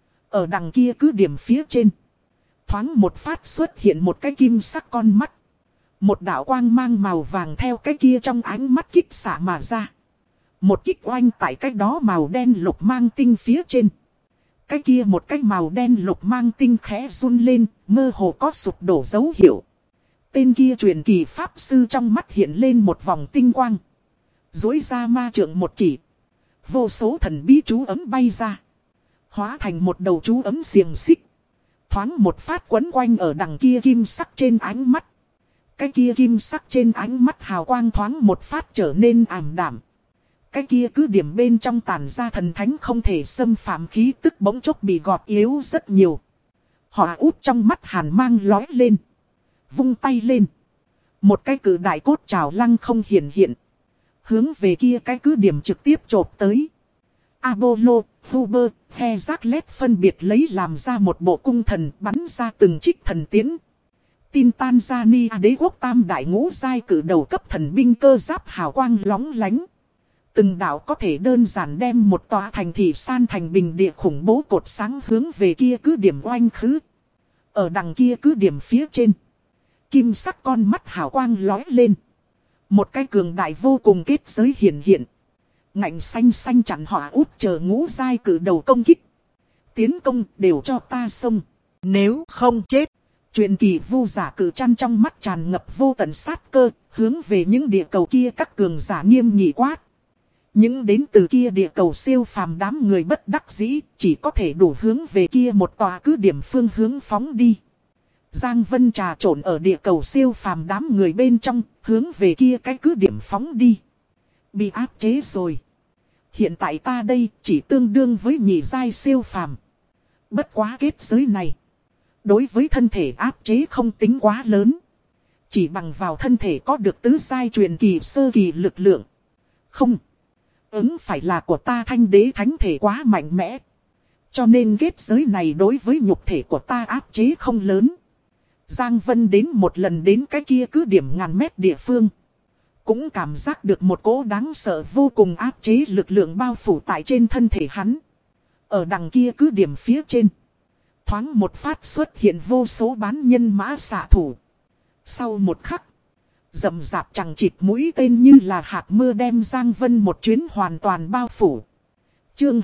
Ở đằng kia cứ điểm phía trên. Thoáng một phát xuất hiện một cái kim sắc con mắt. Một đạo quang mang màu vàng theo cái kia trong ánh mắt kích xả mà ra. Một kích oanh tại cái đó màu đen lục mang tinh phía trên. Cái kia một cái màu đen lục mang tinh khẽ run lên, mơ hồ có sụp đổ dấu hiệu. Tên kia truyền kỳ pháp sư trong mắt hiện lên một vòng tinh quang. Duỗi ra ma trượng một chỉ. Vô số thần bí chú ấm bay ra. Hóa thành một đầu chú ấm xiềng xích. Thoáng một phát quấn quanh ở đằng kia kim sắc trên ánh mắt. Cái kia kim sắc trên ánh mắt hào quang thoáng một phát trở nên ảm đạm. Cái kia cứ điểm bên trong tàn ra thần thánh không thể xâm phạm khí tức bỗng chốc bị gọt yếu rất nhiều. Họ út trong mắt hàn mang lói lên. Vung tay lên. Một cái cử đại cốt trào lăng không hiện. Hướng về kia cái cứ điểm trực tiếp chộp tới. Apollo, Huber, Hezaklet phân biệt lấy làm ra một bộ cung thần bắn ra từng trích thần tiến. Tin Tanzania đế quốc tam đại ngũ giai cử đầu cấp thần binh cơ giáp hào quang lóng lánh. Từng đạo có thể đơn giản đem một tòa thành thị san thành bình địa khủng bố cột sáng hướng về kia cứ điểm oanh khứ. Ở đằng kia cứ điểm phía trên. Kim sắc con mắt hào quang lói lên. Một cái cường đại vô cùng kết giới hiện. Ngạnh xanh chặn hỏa út chờ ngũ giai cử đầu công kích. Tiến công đều cho ta xông. Nếu không chết. Truyền kỳ vu giả cử chăn trong mắt tràn ngập vô tận sát cơ. Hướng về những địa cầu kia các cường giả nghiêm nghị quát. Những đến từ kia địa cầu siêu phàm đám người bất đắc dĩ. Chỉ có thể đủ hướng về kia một tòa cứ điểm phương hướng phóng đi. Giang Vân trà trộn ở địa cầu siêu phàm đám người bên trong. Hướng về kia cái cứ điểm phóng đi. Bị áp chế rồi. Hiện tại ta đây chỉ tương đương với nhị giai siêu phàm. Bất quá kết giới này. Đối với thân thể áp chế không tính quá lớn. Chỉ bằng vào thân thể có được tứ giai truyền kỳ sơ kỳ lực lượng. Không. Ứng phải là của ta thanh đế thánh thể quá mạnh mẽ. Cho nên kết giới này đối với nhục thể của ta áp chế không lớn. Giang Vân đến một lần đến cái kia cứ điểm ngàn mét địa phương. Cũng cảm giác được một cỗ đáng sợ vô cùng áp chế lực lượng bao phủ tại trên thân thể hắn. Ở đằng kia cứ điểm phía trên. Thoáng một phát xuất hiện vô số bán nhân mã xạ thủ. Sau một khắc. Rậm rạp chẳng chịt mũi tên như là hạt mưa đem Giang Vân một chuyến hoàn toàn bao phủ. Chương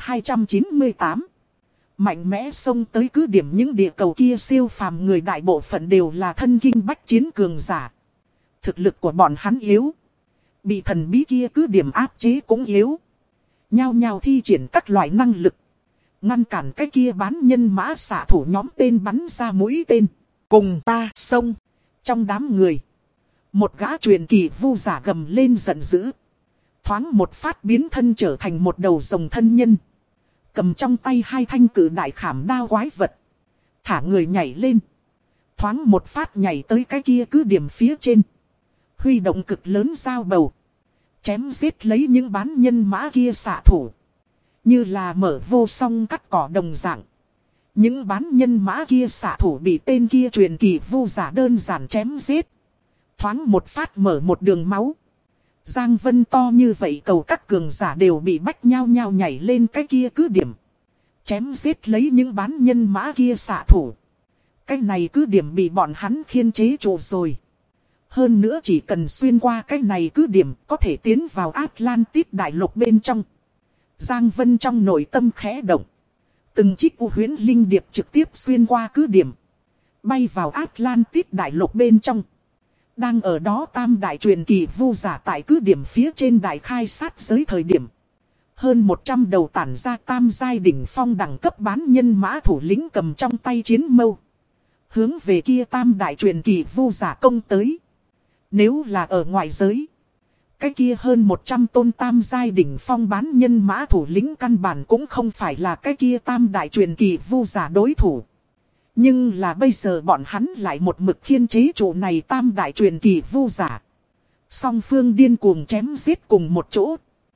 298. Mạnh mẽ xông tới cứ điểm những địa cầu kia siêu phàm người đại bộ phận đều là thân kinh bách chiến cường giả. Thực lực của bọn hắn yếu. Bị thần bí kia cứ điểm áp chế cũng yếu. Nhao nhao thi triển các loại năng lực. Ngăn cản cái kia bán nhân mã xạ thủ nhóm tên bắn ra mũi tên. Cùng ta xông. Trong đám người. Một gã truyền kỳ vu giả gầm lên giận dữ. Thoáng một phát biến thân trở thành một đầu rồng thân nhân. Cầm trong tay hai thanh cử đại khảm đao quái vật. Thả người nhảy lên. Thoáng một phát nhảy tới cái kia cứ điểm phía trên. Huy động cực lớn dao bầu. Chém giết lấy những bán nhân mã kia xạ thủ. Như là mở vô song cắt cỏ đồng dạng. Những bán nhân mã kia xạ thủ bị tên kia truyền kỳ vu giả đơn giản chém giết. Thoáng một phát mở một đường máu. Giang Vân to như vậy cầu các cường giả đều bị bách nhau nhau nhảy lên cái kia cứ điểm. Chém giết lấy những bán nhân mã kia xạ thủ. Cái này cứ điểm bị bọn hắn khiên chế trụ rồi. Hơn nữa chỉ cần xuyên qua cái này cứ điểm có thể tiến vào Atlantis đại lục bên trong. Giang Vân trong nội tâm khẽ động. Từng chiếc u huyễn linh điệp trực tiếp xuyên qua cứ điểm. Bay vào Atlantis đại lục bên trong. Đang ở đó tam đại truyền kỳ vu giả tại cứ điểm phía trên đại khai sát giới thời điểm. Hơn 100 đầu tản ra tam giai đỉnh phong đẳng cấp bán nhân mã thủ lĩnh cầm trong tay chiến mâu. Hướng về kia tam đại truyền kỳ vu giả công tới. Nếu là ở ngoại giới. Cái kia hơn 100 tôn tam giai đỉnh phong bán nhân mã thủ lĩnh căn bản cũng không phải là cái kia tam đại truyền kỳ vu giả đối thủ. Nhưng là bây giờ bọn hắn lại một mực khiên chế trụ này tam đại truyền kỳ vu giả. Song phương điên cuồng chém giết cùng một chỗ.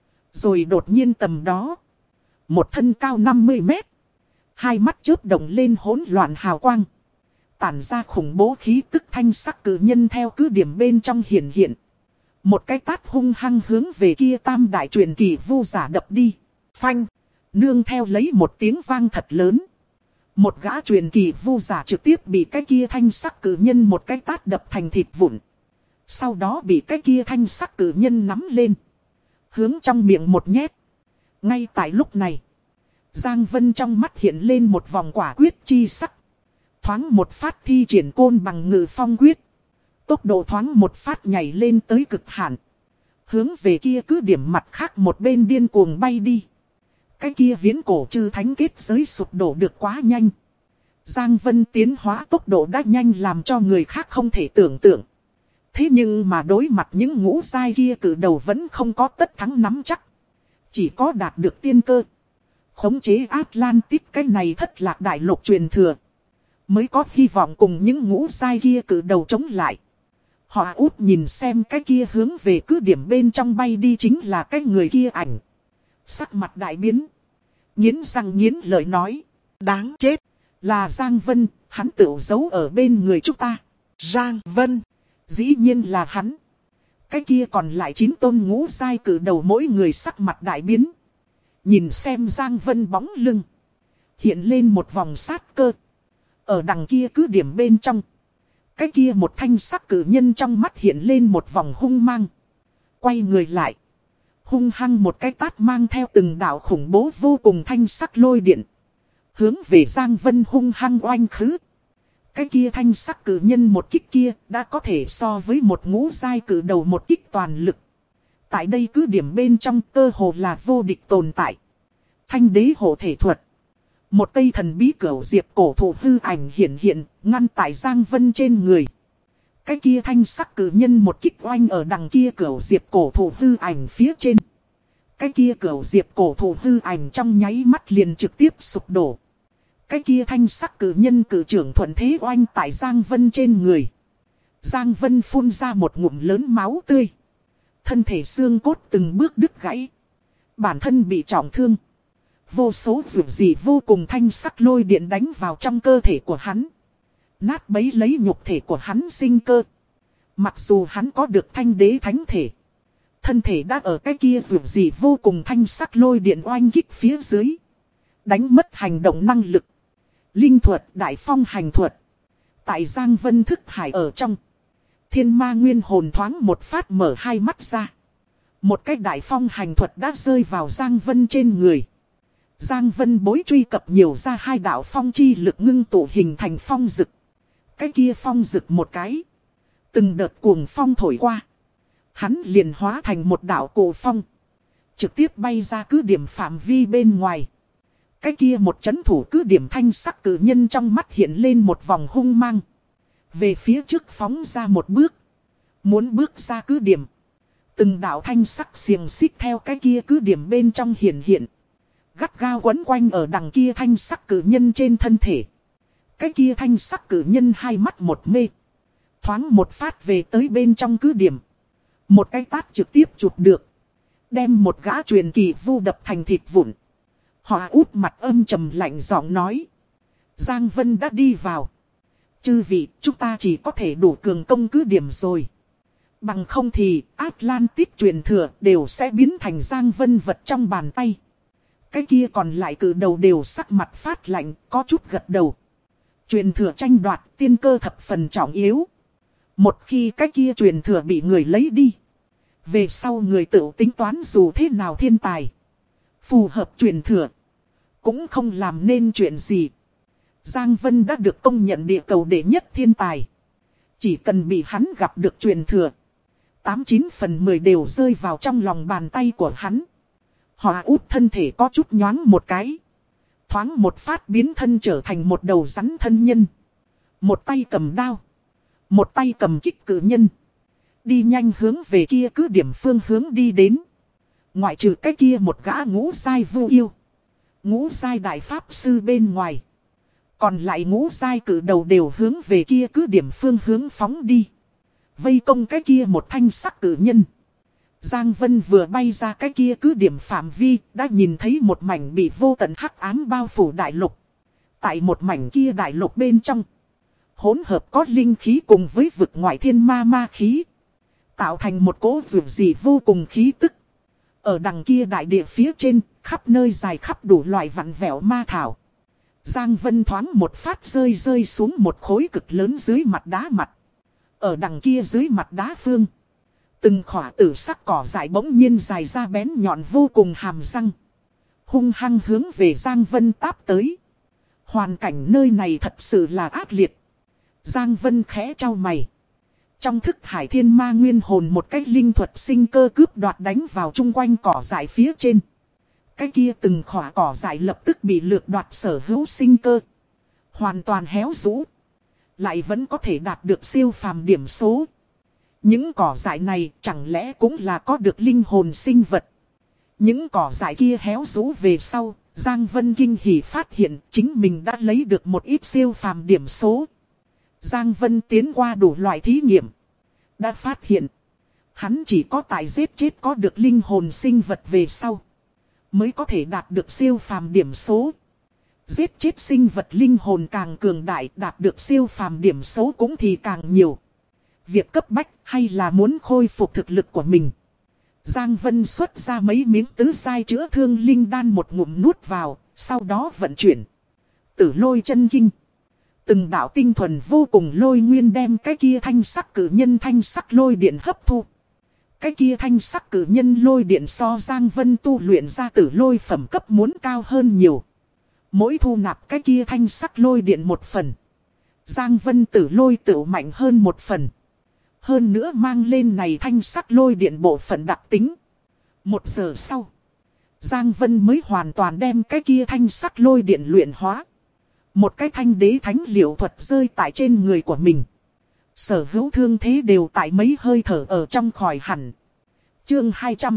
Rồi đột nhiên tầm đó. Một thân cao 50 mét. Hai mắt chớp động lên hỗn loạn hào quang. Tản ra khủng bố khí tức thanh sắc cử nhân theo cứ điểm bên trong hiển hiện. Một cái tát hung hăng hướng về kia tam đại truyền kỳ vu giả đập đi. Phanh. Nương theo lấy một tiếng vang thật lớn. Một gã truyền kỳ vu giả trực tiếp bị cái kia thanh sắc cử nhân một cái tát đập thành thịt vụn. Sau đó bị cái kia thanh sắc cử nhân nắm lên. Hướng trong miệng một nhét. Ngay tại lúc này. Giang Vân trong mắt hiện lên một vòng quả quyết chi sắc. Thoáng một phát thi triển côn bằng ngự phong quyết. Tốc độ thoáng một phát nhảy lên tới cực hạn. Hướng về kia cứ điểm mặt khác một bên điên cuồng bay đi. Cái kia viễn cổ chư thánh kết giới sụp đổ được quá nhanh. Giang Vân tiến hóa tốc độ đã nhanh làm cho người khác không thể tưởng tượng. Thế nhưng mà đối mặt những ngũ giai kia cử đầu vẫn không có tất thắng nắm chắc. Chỉ có đạt được tiên cơ. Khống chế Atlantis cái này thất lạc đại lục truyền thừa. Mới có hy vọng cùng những ngũ giai kia cử đầu chống lại. Họ út nhìn xem cái kia hướng về cứ điểm bên trong bay đi chính là cái người kia ảnh. Sắc mặt đại biến. Nghiến răng nghiến lợi nói. Đáng chết. Là Giang Vân, hắn tự giấu ở bên người chúng ta. Giang Vân. Dĩ nhiên là hắn. Cái kia còn lại 9 tôn ngũ giai cử đầu mỗi người sắc mặt đại biến. Nhìn xem Giang Vân bóng lưng. Hiện lên một vòng sát cơ. Ở đằng kia cứ điểm bên trong. Cái kia một thanh sắc cử nhân trong mắt hiện lên một vòng hung mang. Quay người lại. Hung hăng một cái tát mang theo từng đạo khủng bố vô cùng thanh sắc lôi điện. Hướng về Giang Vân hung hăng oanh khứ. Cái kia thanh sắc cử nhân một kích kia đã có thể so với một ngũ giai cử đầu một kích toàn lực. Tại đây cứ điểm bên trong cơ hồ là vô địch tồn tại. Thanh đế hộ thể thuật. Một cây thần bí cửu diệp cổ thụ hư ảnh hiện hiện, ngăn tại Giang Vân trên người. Cái kia thanh sắc cử nhân một kích oanh ở đằng kia cửu diệp cổ thụ hư ảnh phía trên. Cái kia cửu diệp cổ thụ hư ảnh trong nháy mắt liền trực tiếp sụp đổ. Cái kia thanh sắc cử nhân cử trưởng thuận thế oanh tại Giang Vân trên người. Giang Vân phun ra một ngụm lớn máu tươi. Thân thể xương cốt từng bước đứt gãy. Bản thân bị trọng thương. Vô số dường gì vô cùng thanh sắc lôi điện đánh vào trong cơ thể của hắn. Nát bấy lấy nhục thể của hắn sinh cơ. Mặc dù hắn có được thanh đế thánh thể. Thân thể đã ở cái kia dường gì vô cùng thanh sắc lôi điện oanh kích phía dưới. Đánh mất hành động năng lực. Linh thuật đại phong hành thuật. Tại Giang Vân thức hải ở trong. Thiên ma nguyên hồn thoáng một phát mở hai mắt ra. Một cái đại phong hành thuật đã rơi vào Giang Vân trên người. Giang Vân bối truy cập nhiều ra hai đạo phong chi lực ngưng tụ hình thành phong dực. Cái kia phong dực một cái. Từng đợt cuồng phong thổi qua. Hắn liền hóa thành một đạo cổ phong. Trực tiếp bay ra cứ điểm phạm vi bên ngoài. Cái kia một chấn thủ cứ điểm thanh sắc cử nhân trong mắt hiện lên một vòng hung mang. Về phía trước phóng ra một bước. Muốn bước ra cứ điểm. Từng đạo thanh sắc xiềng xích theo cái kia cứ điểm bên trong hiện hiện. Gắt gao quấn quanh ở đằng kia thanh sắc cử nhân trên thân thể. Cái kia thanh sắc cử nhân hai mắt một mê. Thoáng một phát về tới bên trong cứ điểm. Một cái tát trực tiếp chụp được. Đem một gã truyền kỳ vu đập thành thịt vụn. Họ út mặt âm trầm lạnh giọng nói. Giang Vân đã đi vào. Chư vị, chúng ta chỉ có thể đủ cường công cứ điểm rồi. Bằng không thì Atlantis truyền thừa đều sẽ biến thành Giang Vân vật trong bàn tay. Cái kia còn lại cử đầu đều sắc mặt phát lạnh, có chút gật đầu. Truyền thừa tranh đoạt tiên cơ thập phần trọng yếu. Một khi cái kia truyền thừa bị người lấy đi. Về sau người tự tính toán dù thế nào thiên tài. Phù hợp truyền thừa. Cũng không làm nên chuyện gì. Giang Vân đã được công nhận địa cầu đệ nhất thiên tài. Chỉ cần bị hắn gặp được truyền thừa. 89 phần 10 đều rơi vào trong lòng bàn tay của hắn. Họ út thân thể có chút nhoáng một cái. Thoáng một phát biến thân trở thành một đầu rắn thân nhân. Một tay cầm đao. Một tay cầm kích cử nhân. Đi nhanh hướng về kia cứ điểm phương hướng đi đến. Ngoại trừ cái kia một gã ngũ giai vu yêu, ngũ giai đại pháp sư bên ngoài, còn lại ngũ giai cử đầu đều hướng về kia cứ điểm phương hướng phóng đi. Vây công cái kia một thanh sắc cử nhân. Giang Vân vừa bay ra cái kia cứ điểm phạm vi, đã nhìn thấy một mảnh bị vô tận hắc ám bao phủ đại lục. Tại một mảnh kia đại lục bên trong, hỗn hợp có linh khí cùng với vực ngoại thiên ma khí, tạo thành một cỗ dường dị vô cùng khí tức. Ở đằng kia đại địa phía trên, khắp nơi dài khắp đủ loại vặn vẹo ma thảo. Giang Vân thoáng một phát rơi xuống một khối cực lớn dưới mặt đá mặt. Ở đằng kia dưới mặt đá phương, từng khỏa tử sắc cỏ dại bỗng nhiên dài ra bén nhọn vô cùng hàm răng, hung hăng hướng về Giang Vân táp tới. Hoàn cảnh nơi này thật sự là ác liệt. Giang Vân khẽ trao mày. Trong thức hải thiên ma nguyên hồn một cái linh thuật sinh cơ cướp đoạt đánh vào chung quanh cỏ dại phía trên. Cái kia từng khỏa cỏ dại lập tức bị lược đoạt sở hữu sinh cơ, hoàn toàn héo rũ. Lại vẫn có thể đạt được siêu phàm điểm số. Những cỏ dại này chẳng lẽ cũng là có được linh hồn sinh vật. Những cỏ dại kia héo rũ về sau, Giang Vân kinh hỉ phát hiện chính mình đã lấy được một ít siêu phàm điểm số. Giang Vân tiến qua đủ loại thí nghiệm, đã phát hiện hắn chỉ có tại giết chết có được linh hồn sinh vật về sau mới có thể đạt được siêu phàm điểm số. Giết chết sinh vật linh hồn càng cường đại, đạt được siêu phàm điểm số cũng thì càng nhiều. Việc cấp bách hay là muốn khôi phục thực lực của mình. Giang Vân xuất ra mấy miếng tứ giai chữa thương linh đan một ngụm nuốt vào, sau đó vận chuyển Tử Lôi chân kinh. Từng đạo tinh thuần vô cùng lôi nguyên đem cái kia thanh sắc cử nhân thanh sắc lôi điện hấp thu. Cái kia thanh sắc cử nhân lôi điện so Giang Vân tu luyện ra Tử Lôi phẩm cấp muốn cao hơn nhiều. Mỗi thu nạp cái kia thanh sắc lôi điện một phần, Giang Vân Tử Lôi tựu mạnh hơn một phần. Hơn nữa mang lên này thanh sắc lôi điện bộ phận đặc tính. 1 giờ sau, Giang Vân mới hoàn toàn đem cái kia thanh sắc lôi điện luyện hóa. Một cái thanh đế thánh liệu thuật rơi tại trên người của mình. Sở hữu thương thế đều tại mấy hơi thở ở trong khỏi hẳn. Chương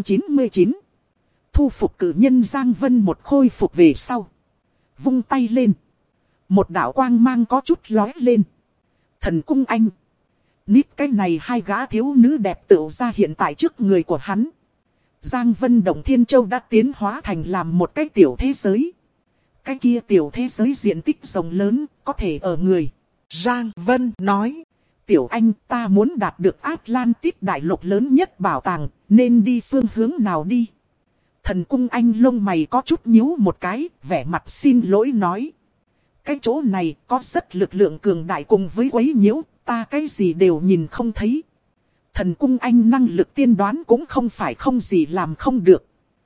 299. Thu phục cử nhân. Giang Vân một khôi phục về sau, vung tay lên, một đạo quang mang có chút lói lên. Thần cung anh, nít cái này hai gã thiếu nữ đẹp tựu ra hiện tại trước người của hắn. Giang Vân Động Thiên Châu đã tiến hóa thành làm một cái tiểu thế giới. Cái kia tiểu thế giới diện tích rộng lớn, có thể ở người. Giang Vân nói, tiểu anh, ta muốn đạt được Atlantis đại lục lớn nhất bảo tàng, nên đi phương hướng nào đi? Thần cung anh lông mày có chút nhíu một cái, vẻ mặt xin lỗi nói. Cái chỗ này có rất lực lượng cường đại cùng với quấy nhiễu, ta cái gì đều nhìn không thấy. Thần cung anh năng lực tiên đoán cũng không phải không gì làm không được.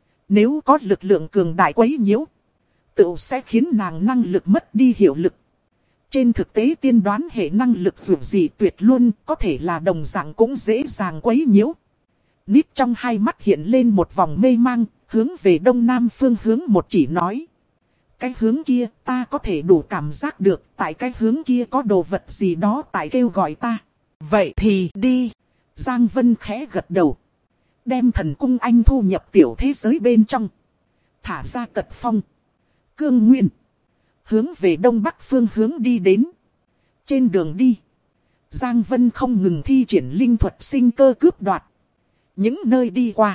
Nếu có lực lượng cường đại quấy nhiễu, tự sẽ khiến nàng năng lực mất đi hiệu lực. Trên thực tế tiên đoán hệ năng lực dù gì tuyệt luôn, có thể là đồng dạng cũng dễ dàng quấy nhiễu. Nít trong hai mắt hiện lên một vòng mê mang, hướng về đông nam phương hướng một chỉ nói. Cái hướng kia ta có thể đủ cảm giác được, tại cái hướng kia có đồ vật gì đó tại kêu gọi ta. vậy thì đi. Giang Vân khẽ gật đầu, đem thần cung anh thu nhập tiểu thế giới bên trong. Thả ra Tật Phong, Cương Nguyên, hướng về đông bắc phương hướng đi đến. Trên đường đi, Giang Vân không ngừng thi triển linh thuật sinh cơ cướp đoạt. Những nơi đi qua,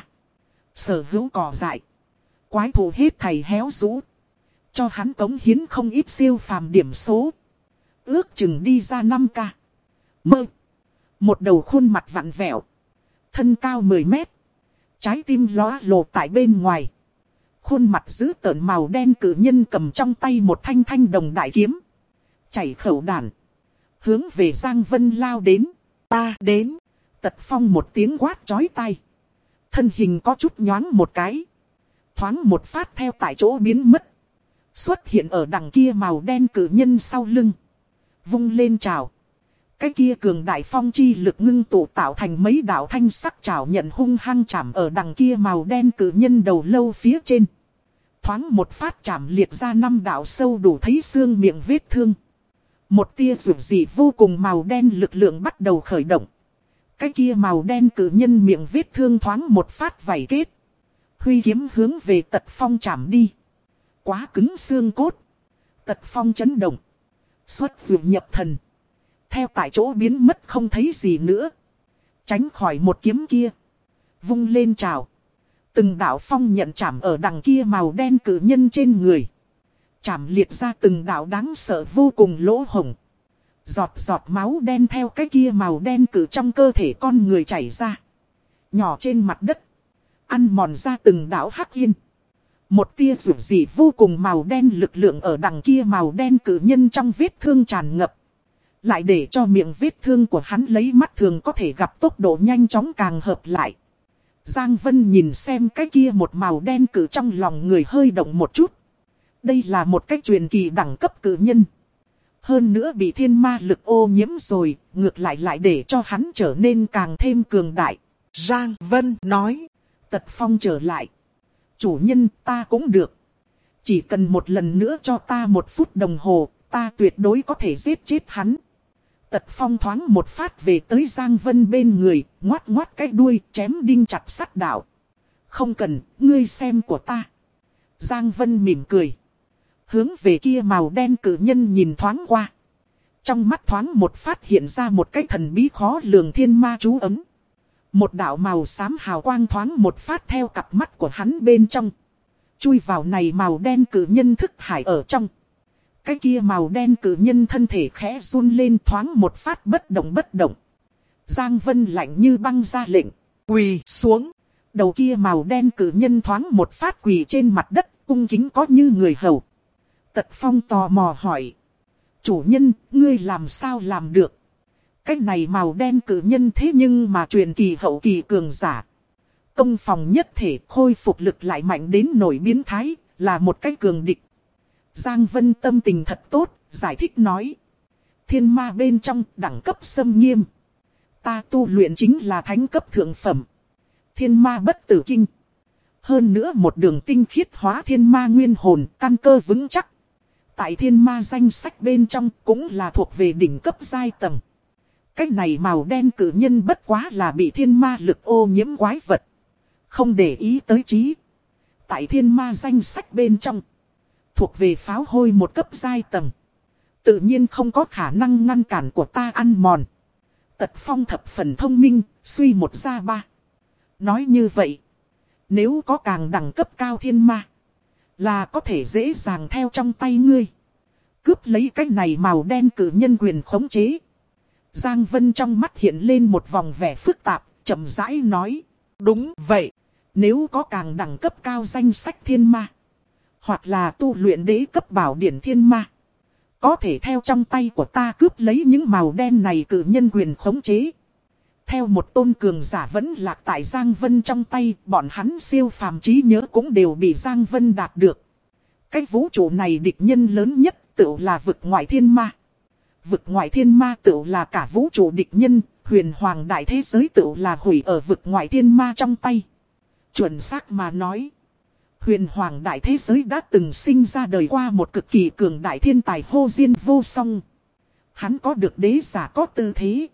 sở hữu cỏ dại, quái thú hết thảy héo rũ, cho hắn cống hiến không ít siêu phàm điểm số. Ước chừng đi ra 5k. Mơ. Một đầu khuôn mặt vặn vẹo, thân cao 10 mét, trái tim lóa lồ tại bên ngoài. Khuôn mặt dữ tợn màu đen cử nhân cầm trong tay một thanh thanh đồng đại kiếm, chảy khẩu đàn, hướng về Giang Vân lao đến. Ta đến. Tật Phong một tiếng quát chói tai, thân hình có chút nhoáng một cái, thoáng một phát theo tại chỗ biến mất, xuất hiện ở đằng kia màu đen cử nhân sau lưng, vung lên trào. Cái kia cường đại phong chi lực ngưng tụ tạo thành mấy đạo thanh sắc trảo nhận hung hăng chạm ở đằng kia màu đen cử nhân đầu lâu phía trên. Thoáng một phát chạm liệt ra 5 đạo sâu đủ thấy xương miệng vết thương. Một tia rủ dị vô cùng màu đen lực lượng bắt đầu khởi động. Cái kia màu đen cử nhân miệng vết thương thoáng một phát vảy kết. Huy kiếm hướng về Tật Phong chạm đi. Quá cứng xương cốt. Tật Phong chấn động. Xuất dụ nhập thần. Theo tại chỗ biến mất không thấy gì nữa. Tránh khỏi một kiếm kia. Vung lên trào. Từng đạo phong nhận chạm ở đằng kia màu đen cử nhân trên người. Chạm liệt ra từng đạo đáng sợ vô cùng lỗ hổng. Giọt giọt máu đen theo cái kia màu đen cử trong cơ thể con người chảy ra. Nhỏ trên mặt đất. Ăn mòn ra từng đạo hắc yên. Một tia rủ dị vô cùng màu đen lực lượng ở đằng kia màu đen cử nhân trong vết thương tràn ngập. Lại để cho miệng vết thương của hắn lấy mắt thường có thể gặp tốc độ nhanh chóng càng hợp lại. Giang Vân nhìn xem cái kia một màu đen cử trong lòng người hơi động một chút. Đây là một cách truyền kỳ đẳng cấp cử nhân. Hơn nữa bị thiên ma lực ô nhiễm rồi, ngược lại để cho hắn trở nên càng thêm cường đại. Giang Vân nói. Tật Phong trở lại. Chủ nhân ta cũng được. Chỉ cần một lần nữa cho ta 1 phút đồng hồ, ta tuyệt đối có thể giết chết hắn. Tật Phong thoáng một phát về tới Giang Vân bên người, ngoát ngoát cái đuôi, chém đinh chặt sắt đạo. Không cần, ngươi xem của ta. Giang Vân mỉm cười. Hướng về kia màu đen cử nhân nhìn thoáng qua. Trong mắt thoáng một phát hiện ra một cái thần bí khó lường thiên ma chú ấm. Một đạo màu xám hào quang thoáng một phát theo cặp mắt của hắn bên trong. Chui vào này màu đen cử nhân thức hải ở trong. Cái kia màu đen cử nhân thân thể khẽ run lên thoáng một phát bất động bất động. Giang Vân lạnh như băng ra lệnh. Quỳ xuống. Đầu kia màu đen cử nhân thoáng một phát quỳ trên mặt đất, cung kính có như người hầu. Tật Phong tò mò hỏi. Chủ nhân, ngươi làm sao làm được? Cái này màu đen cử nhân thế nhưng mà truyền kỳ hậu kỳ cường giả. Công phòng nhất thể khôi phục lực lại mạnh đến nổi biến thái, là một cái cường địch. Giang Vân tâm tình thật tốt, giải thích nói. Thiên ma bên trong đẳng cấp xâm nghiêm. Ta tu luyện chính là thánh cấp thượng phẩm. Thiên ma bất tử kinh. Hơn nữa một đường tinh khiết hóa thiên ma nguyên hồn, căn cơ vững chắc. Tại thiên ma danh sách bên trong cũng là thuộc về đỉnh cấp giai tầng. Cái này màu đen cử nhân bất quá là bị thiên ma lực ô nhiễm quái vật. Không để ý tới trí. Tại thiên ma danh sách bên trong. Thuộc về pháo hôi một cấp giai tầng. Tự nhiên không có khả năng ngăn cản của ta ăn mòn. Tật Phong thập phần thông minh, suy một ra ba. Nói như vậy. Nếu có càng đẳng cấp cao thiên ma. Là có thể dễ dàng theo trong tay ngươi. Cướp lấy cái này màu đen cử nhân quyền khống chế. Giang Vân trong mắt hiện lên một vòng vẻ phức tạp, chậm rãi nói. Đúng vậy, nếu có càng đẳng cấp cao danh sách thiên ma. Hoặc là tu luyện đế cấp bảo điển thiên ma. Có thể theo trong tay của ta cướp lấy những màu đen này cử nhân quyền khống chế. Theo một tôn cường giả vẫn lạc tại Giang Vân trong tay, bọn hắn siêu phàm trí nhớ cũng đều bị Giang Vân đạt được. Cái vũ trụ này địch nhân lớn nhất tự là vực ngoại thiên ma. Vực ngoại thiên ma tự là cả vũ trụ địch nhân, huyền hoàng đại thế giới tự là hủy ở vực ngoại thiên ma trong tay. Chuẩn xác mà nói, huyền hoàng đại thế giới đã từng sinh ra đời qua một cực kỳ cường đại thiên tài hô diên vô song. Hắn có được đế giả có tư thế.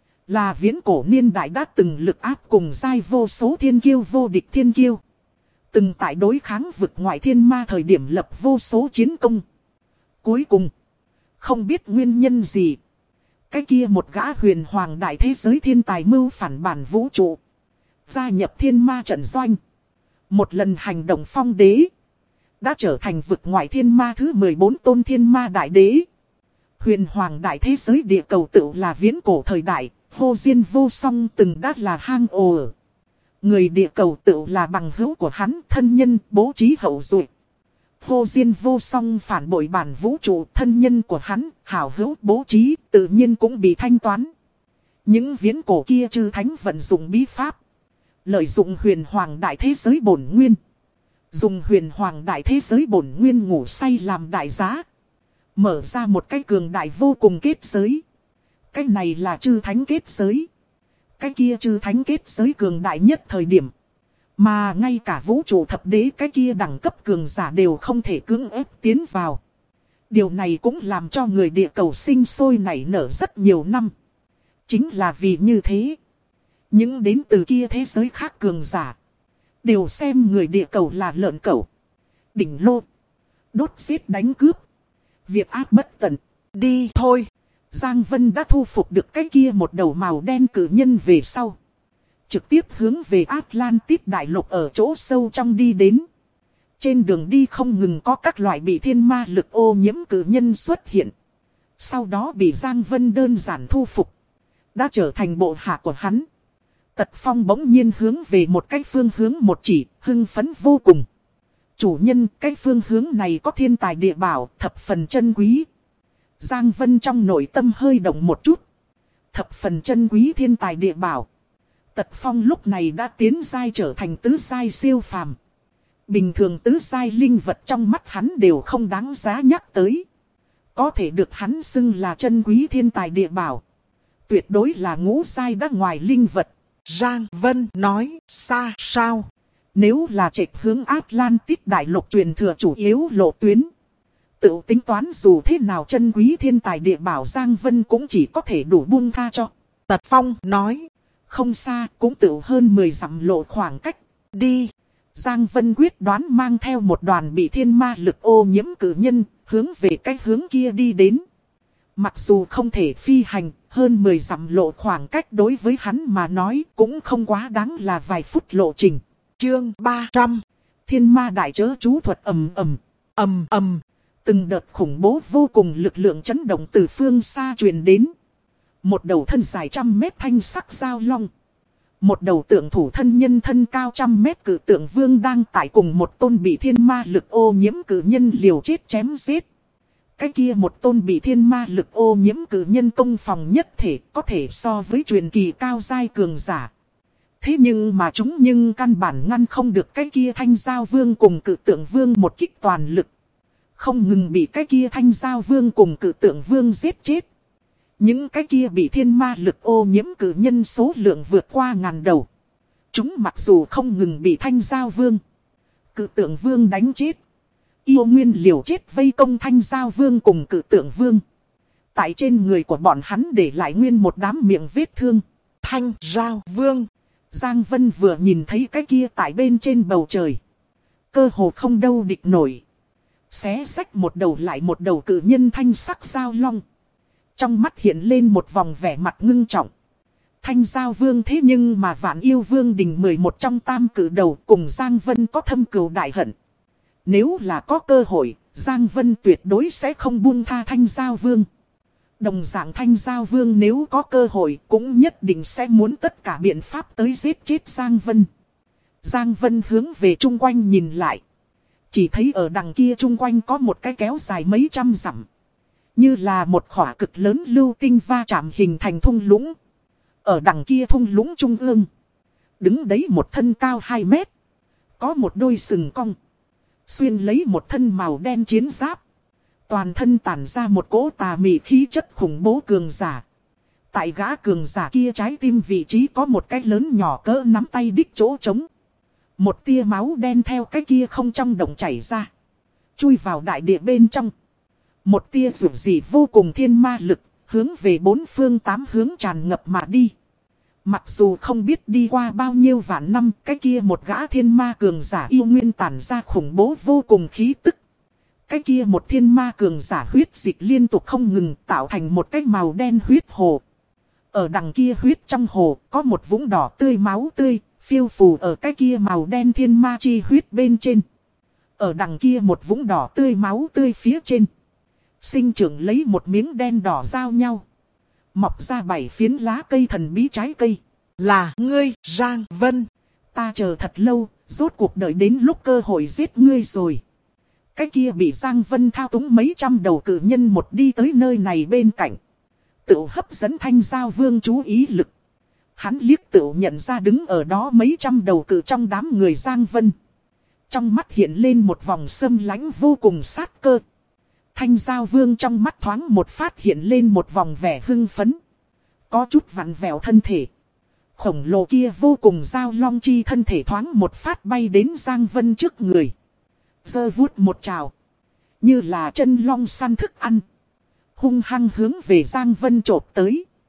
Là viễn cổ niên đại đã từng lực áp cùng giai vô số thiên kiêu vô địch thiên kiêu. Từng tại đối kháng vực ngoại thiên ma thời điểm lập vô số chiến công. Cuối cùng, không biết nguyên nhân gì. Cái kia một gã huyền hoàng đại thế giới thiên tài mưu phản bản vũ trụ. Gia nhập thiên ma trận doanh. Một lần hành động phong đế. Đã trở thành vực ngoại thiên ma thứ 14 tôn thiên ma đại đế. Huyền hoàng đại thế giới địa cầu tự là viễn cổ thời đại. Hô diên vô song từng đã là hang ổ. Người địa cầu tự là bằng hữu của hắn, thân nhân, bố trí hậu duệ. Hô diên vô song phản bội bản vũ trụ, thân nhân của hắn, hảo hữu, bố trí, tự nhiên cũng bị thanh toán. Những viễn cổ kia chư thánh vận dụng bí pháp. Lợi dụng huyền hoàng đại thế giới bổn nguyên. Dùng huyền hoàng đại thế giới bổn nguyên ngủ say làm đại giá. Mở ra một cái cường đại vô cùng kết giới. Cái này là chư thánh kết giới. Cái kia chư thánh kết giới cường đại nhất thời điểm. Mà ngay cả vũ trụ thập đế cái kia đẳng cấp cường giả đều không thể cưỡng ép tiến vào. Điều này cũng làm cho người địa cầu sinh sôi nảy nở rất nhiều năm. Chính là vì như thế. Những đến từ kia thế giới khác cường giả. Đều xem người địa cầu là lợn cẩu. Đỉnh lô. Đốt giết đánh cướp. Việc ác bất tận. Đi thôi. Giang Vân đã thu phục được cái kia một đầu màu đen cử nhân về sau. Trực tiếp hướng về Atlantis đại lục ở chỗ sâu trong đi đến. Trên đường đi không ngừng có các loại bị thiên ma lực ô nhiễm cử nhân xuất hiện. Sau đó bị Giang Vân đơn giản thu phục. Đã trở thành bộ hạ của hắn. Tật Phong bỗng nhiên hướng về một cái phương hướng một chỉ, hưng phấn vô cùng. Chủ nhân, cái phương hướng này có thiên tài địa bảo, thập phần chân quý. Giang Vân trong nội tâm hơi động một chút. Thập phần chân quý thiên tài địa bảo. Tật Phong lúc này đã tiến giai trở thành tứ giai siêu phàm. Bình thường tứ giai linh vật trong mắt hắn đều không đáng giá nhắc tới. Có thể được hắn xưng là chân quý thiên tài địa bảo. Tuyệt đối là ngũ giai đã ngoài linh vật. Giang Vân nói, xa sao? Nếu là trệch hướng Atlantis đại lục truyền thừa chủ yếu lộ tuyến. Tự tính toán dù thế nào chân quý thiên tài địa bảo Giang Vân cũng chỉ có thể đủ buông tha cho. Tật Phong nói, không xa cũng tự hơn 10 dặm lộ khoảng cách. đi. Giang Vân quyết đoán mang theo một đoàn bị thiên ma lực ô nhiễm cử nhân, hướng về cái hướng kia đi đến. Mặc dù không thể phi hành, hơn 10 dặm lộ khoảng cách đối với hắn mà nói cũng không quá đáng là vài phút lộ trình. Chương 300. Thiên ma đại chớ chú thuật ầm ầm. Ầm ầm. Từng đợt khủng bố vô cùng lực lượng chấn động từ phương xa truyền đến. Một đầu thân dài 100 mét thanh sắc giao long. Một đầu tượng thủ thân nhân thân cao 100 mét cử tượng vương đang tại cùng một tôn bị thiên ma lực ô nhiễm cử nhân liều chết chém giết. Cái kia một tôn bị thiên ma lực ô nhiễm cử nhân công phòng nhất thể có thể so với truyền kỳ cao giai cường giả. Thế nhưng mà chúng căn bản ngăn không được cái kia thanh giao vương cùng cử tượng vương một kích toàn lực. Không ngừng bị cái kia thanh giao vương cùng cử tượng vương giết chết. Những cái kia bị thiên ma lực ô nhiễm cử nhân số lượng vượt qua 1000 đầu. Chúng mặc dù không ngừng bị thanh giao vương, cử tượng vương đánh chết. Yêu nguyên liều chết vây công thanh giao vương cùng cử tượng vương. Tại trên người của bọn hắn để lại nguyên một đám miệng vết thương. Thanh giao vương. Giang Vân vừa nhìn thấy cái kia tại bên trên bầu trời. Cơ hồ không đâu địch nổi. Xé xách một đầu lại một đầu cử nhân thanh sắc giao long. Trong mắt hiện lên một vòng vẻ mặt ngưng trọng. Thanh giao vương thế nhưng mà vạn yêu vương đình 11 trong tam cử đầu cùng Giang Vân có thâm cừu đại hận. Nếu là có cơ hội, Giang Vân tuyệt đối sẽ không buông tha thanh giao vương. Đồng dạng thanh giao vương nếu có cơ hội cũng nhất định sẽ muốn tất cả biện pháp tới giết chết Giang Vân. Giang Vân hướng về chung quanh nhìn lại. Chỉ thấy ở đằng kia chung quanh có một cái kéo dài mấy trăm dặm. Như là một khỏa cực lớn lưu tinh va chạm hình thành thung lũng. Ở đằng kia thung lũng trung ương. Đứng đấy một thân cao 2 mét. Có một đôi sừng cong. Xuyên lấy một thân màu đen chiến giáp. Toàn thân tản ra một cỗ tà mị khí chất khủng bố cường giả. Tại gã cường giả kia trái tim vị trí có một cái lớn nhỏ cỡ nắm tay đích chỗ trống. Một tia máu đen theo cái kia không trong động chảy ra. Chui vào đại địa bên trong. Một tia rủ dị vô cùng thiên ma lực, hướng về 4 phương 8 hướng tràn ngập mà đi. Mặc dù không biết đi qua bao nhiêu vạn năm, cái kia một gã thiên ma cường giả yêu nguyên tản ra khủng bố vô cùng khí tức. Cái kia một thiên ma cường giả huyết dịch liên tục không ngừng tạo thành một cái màu đen huyết hồ. Ở đằng kia huyết trong hồ có một vũng đỏ tươi máu tươi, phiêu phù ở cái kia màu đen thiên ma chi huyết bên trên. Ở đằng kia một vũng đỏ tươi máu tươi phía trên. Sinh trưởng lấy một miếng đen đỏ giao nhau. Mọc ra 7 phiến lá cây thần bí trái cây. Là ngươi, Giang Vân. Ta chờ thật lâu, rốt cuộc đợi đến lúc cơ hội giết ngươi rồi. Cái kia bị Giang Vân thao túng mấy trăm đầu cử nhân một đi tới nơi này bên cạnh. Tự hấp dẫn thanh giao vương chú ý lực. Hắn liếc tự nhận ra đứng ở đó mấy trăm đầu cử trong đám người Giang Vân. Trong mắt hiện lên một vòng sâm lãnh vô cùng sát cơ. Thanh giao vương trong mắt thoáng một phát hiện lên một vòng vẻ hưng phấn. Có chút vặn vẹo thân thể. Khổng lồ kia vô cùng giao long chi thân thể thoáng một phát bay đến Giang Vân trước người. Giơ vuốt một trào. Như là chân long săn thức ăn. Hung hăng hướng về Giang Vân chộp tới.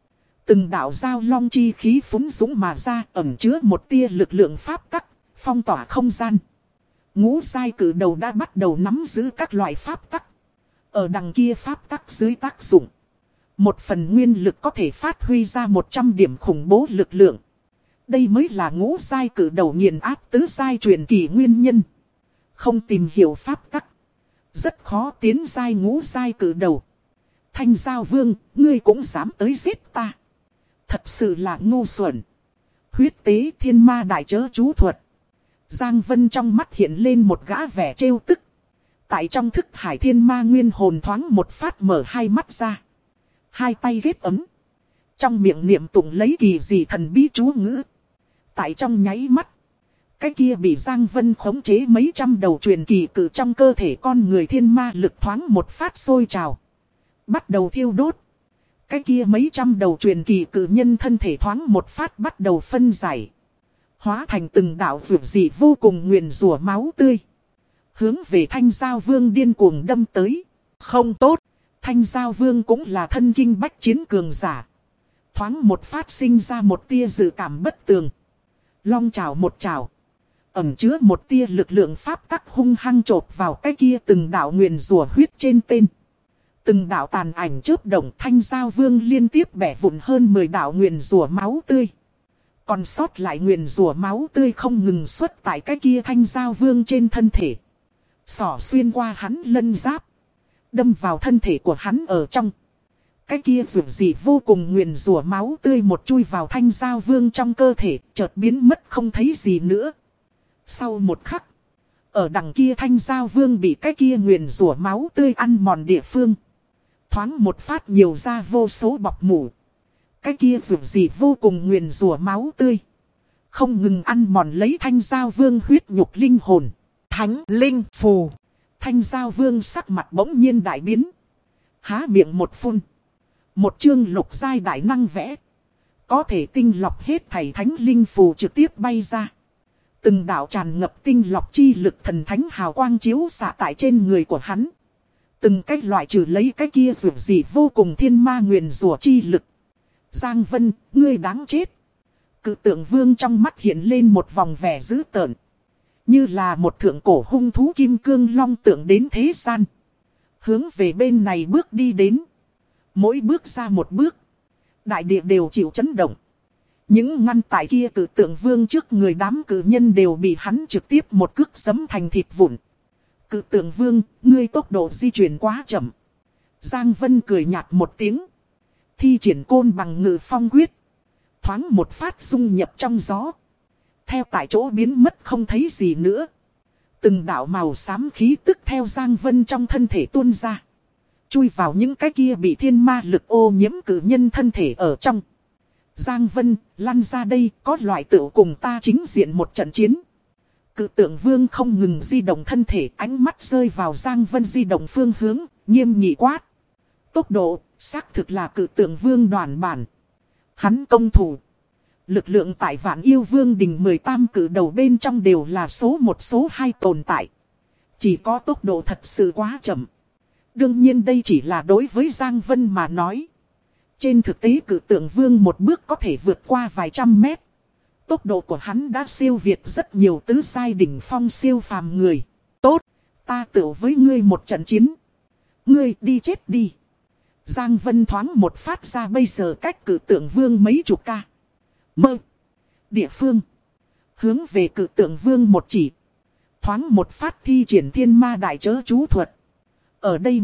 Từng đạo giao long chi khí phúng dũng mà ra, ẩn chứa một tia lực lượng pháp tắc, phong tỏa không gian. Ngũ giai cử đầu đã bắt đầu nắm giữ các loại pháp tắc. Ở đằng kia pháp tắc dưới tác dụng, một phần nguyên lực có thể phát huy ra 100 điểm khủng bố lực lượng. Đây mới là ngũ giai cử đầu nghiền áp tứ giai truyền kỳ nguyên nhân. Không tìm hiểu pháp tắc, rất khó tiến giai ngũ giai cử đầu. Thanh Giao Vương, ngươi cũng dám tới giết ta. Thật sự là ngu xuẩn. Huyết tế thiên ma đại chớ chú thuật. Giang Vân trong mắt hiện lên một gã vẻ trêu tức. Tại trong thức hải thiên ma nguyên hồn thoáng một phát mở hai mắt ra. Hai tay ghép ấm. Trong miệng niệm tụng lấy kỳ dị thần bí chú ngữ. Tại trong nháy mắt, cái kia bị Giang Vân khống chế mấy trăm đầu truyền kỳ cử trong cơ thể con người thiên ma lực thoáng một phát sôi trào. Bắt đầu thiêu đốt. Cái kia mấy trăm đầu truyền kỳ cử nhân thân thể thoáng một phát bắt đầu phân giải. Hóa thành từng đạo vượt dị vô cùng nguyền rủa máu tươi. Hướng về Thanh Giao Vương điên cuồng đâm tới. Không tốt. Thanh Giao Vương cũng là thân kinh bách chiến cường giả. Thoáng một phát sinh ra một tia dự cảm bất tường. Long trào một trào. Ẩn chứa một tia lực lượng pháp tắc hung hăng chộp vào cái kia từng đạo nguyền rủa huyết trên tên. Từng đạo tàn ảnh chớp động, Thanh Giao Vương liên tiếp bẻ vụn hơn 10 đạo nguyền rủa máu tươi. Còn sót lại nguyền rủa máu tươi không ngừng xuất tại cái kia Thanh Giao Vương trên thân thể. Xỏ xuyên qua hắn lân giáp. Đâm vào thân thể của hắn ở trong. Cái kia dù gì vô cùng nguyền rủa máu tươi một chui vào Thanh Giao Vương trong cơ thể, chợt biến mất không thấy gì nữa. Sau một khắc, ở đằng kia Thanh Giao Vương bị cái kia nguyền rủa máu tươi ăn mòn địa phương. Thoáng một phát nhiều ra vô số bọc mủ. Cái kia dù gì vô cùng nguyền rủa máu tươi. Không ngừng ăn mòn lấy Thanh Giao Vương huyết nhục linh hồn. Thánh linh phù. Thanh Giao Vương sắc mặt bỗng nhiên đại biến. Há miệng một phun. Một chương lục giai đại năng vẽ. Có thể tinh lọc hết thảy thánh linh phù trực tiếp bay ra. Từng đạo tràn ngập tinh lọc chi lực thần thánh hào quang chiếu xạ tại trên người của hắn. Từng cách loại trừ lấy cái kia dù gì vô cùng thiên ma nguyền rủa chi lực. Giang Vân, ngươi đáng chết. Cự tượng vương trong mắt hiện lên một vòng vẻ dữ tợn. Như là một thượng cổ hung thú kim cương long tượng đến thế gian. Hướng về bên này bước đi đến. Mỗi bước ra một bước. Đại địa đều chịu chấn động. Những ngăn tại kia cự tượng vương trước người đám cự nhân đều bị hắn trực tiếp một cước giẫm thành thịt vụn. Cự tượng vương, ngươi tốc độ di chuyển quá chậm. Giang Vân cười nhạt một tiếng. Thi triển côn bằng ngự phong quyết. Thoáng một phát dung nhập trong gió. Theo tại chỗ biến mất không thấy gì nữa. Từng đạo màu xám khí tức theo Giang Vân trong thân thể tuôn ra. Chui vào những cái kia bị thiên ma lực ô nhiễm cử nhân thân thể ở trong. Giang Vân, lăn ra đây, có loại tựu cùng ta chính diện một trận chiến. Cự tượng vương không ngừng di động thân thể, ánh mắt rơi vào Giang Vân di động phương hướng, nghiêm nghị quát. Tốc độ, xác thực là cự tượng vương đoàn bản. Hắn công thủ. Lực lượng tại Vạn Yêu Vương đình 18 cử đầu bên trong đều là số 1 số 2 tồn tại. Chỉ có tốc độ thật sự quá chậm. Đương nhiên đây chỉ là đối với Giang Vân mà nói. Trên thực tế cự tượng vương một bước có thể vượt qua vài trăm mét. Tốc độ của hắn đã siêu việt rất nhiều tứ giai đỉnh phong siêu phàm người. Tốt, ta tựu với ngươi một trận chiến. Ngươi đi chết đi. Giang Vân thoáng một phát ra bây giờ cách cự tượng vương mấy chục ca. Mơ. Địa phương. Hướng về cự tượng vương một chỉ. Thoáng một phát thi triển thiên ma đại chớ chú thuật. Ở đây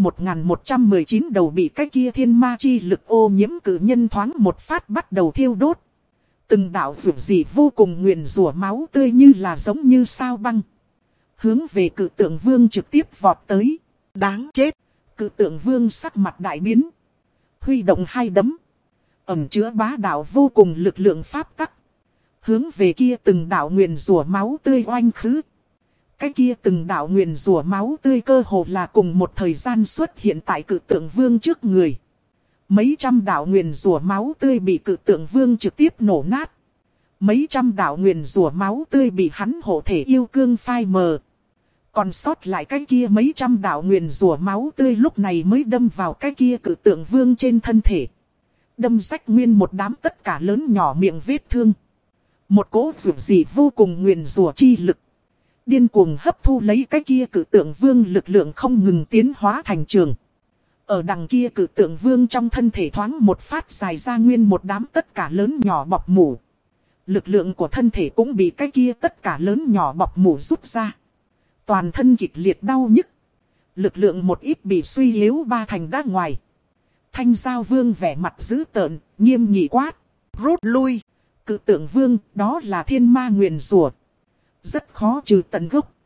1119 đầu bị cái kia thiên ma chi lực ô nhiễm cử nhân thoáng một phát bắt đầu thiêu đốt. Từng đạo vượt dị vô cùng nguyền rủa máu tươi như là giống như sao băng. Hướng về cự tượng vương trực tiếp vọt tới. Đáng chết. Cự tượng vương sắc mặt đại biến. Huy động hai đấm. Ẩm chứa bá đạo vô cùng lực lượng pháp tắc. Hướng về kia từng đạo nguyền rủa máu tươi oanh khứ. Cái kia từng đạo nguyền rủa máu tươi cơ hồ là cùng một thời gian xuất hiện tại cự tượng vương trước người. Mấy trăm đạo nguyền rủa máu tươi bị cự tượng vương trực tiếp nổ nát. Mấy trăm đạo nguyền rủa máu tươi bị hắn hộ thể yêu cương phai mờ. Còn sót lại cái kia mấy trăm đạo nguyền rủa máu tươi lúc này mới đâm vào cái kia cự tượng vương trên thân thể. đâm rách nguyên một đám tất cả lớn nhỏ miệng vết thương. Một cỗ dược dị vô cùng nguyền rủa chi lực. Điên cuồng hấp thu lấy cái kia cử tượng vương lực lượng không ngừng tiến hóa thành trường. Ở đằng kia cử tượng vương trong thân thể thoáng một phát dài ra nguyên một đám tất cả lớn nhỏ bọc mủ. Lực lượng của thân thể cũng bị cái kia tất cả lớn nhỏ bọc mủ rút ra. Toàn thân kịch liệt đau nhức. Lực lượng một ít bị suy yếu ba thành đã ngoài. Thanh Giao Vương vẻ mặt dữ tợn, nghiêm nghị quát. Rút lui. Cự tượng vương, đó là thiên ma nguyền rủa. Rất khó trừ tận gốc.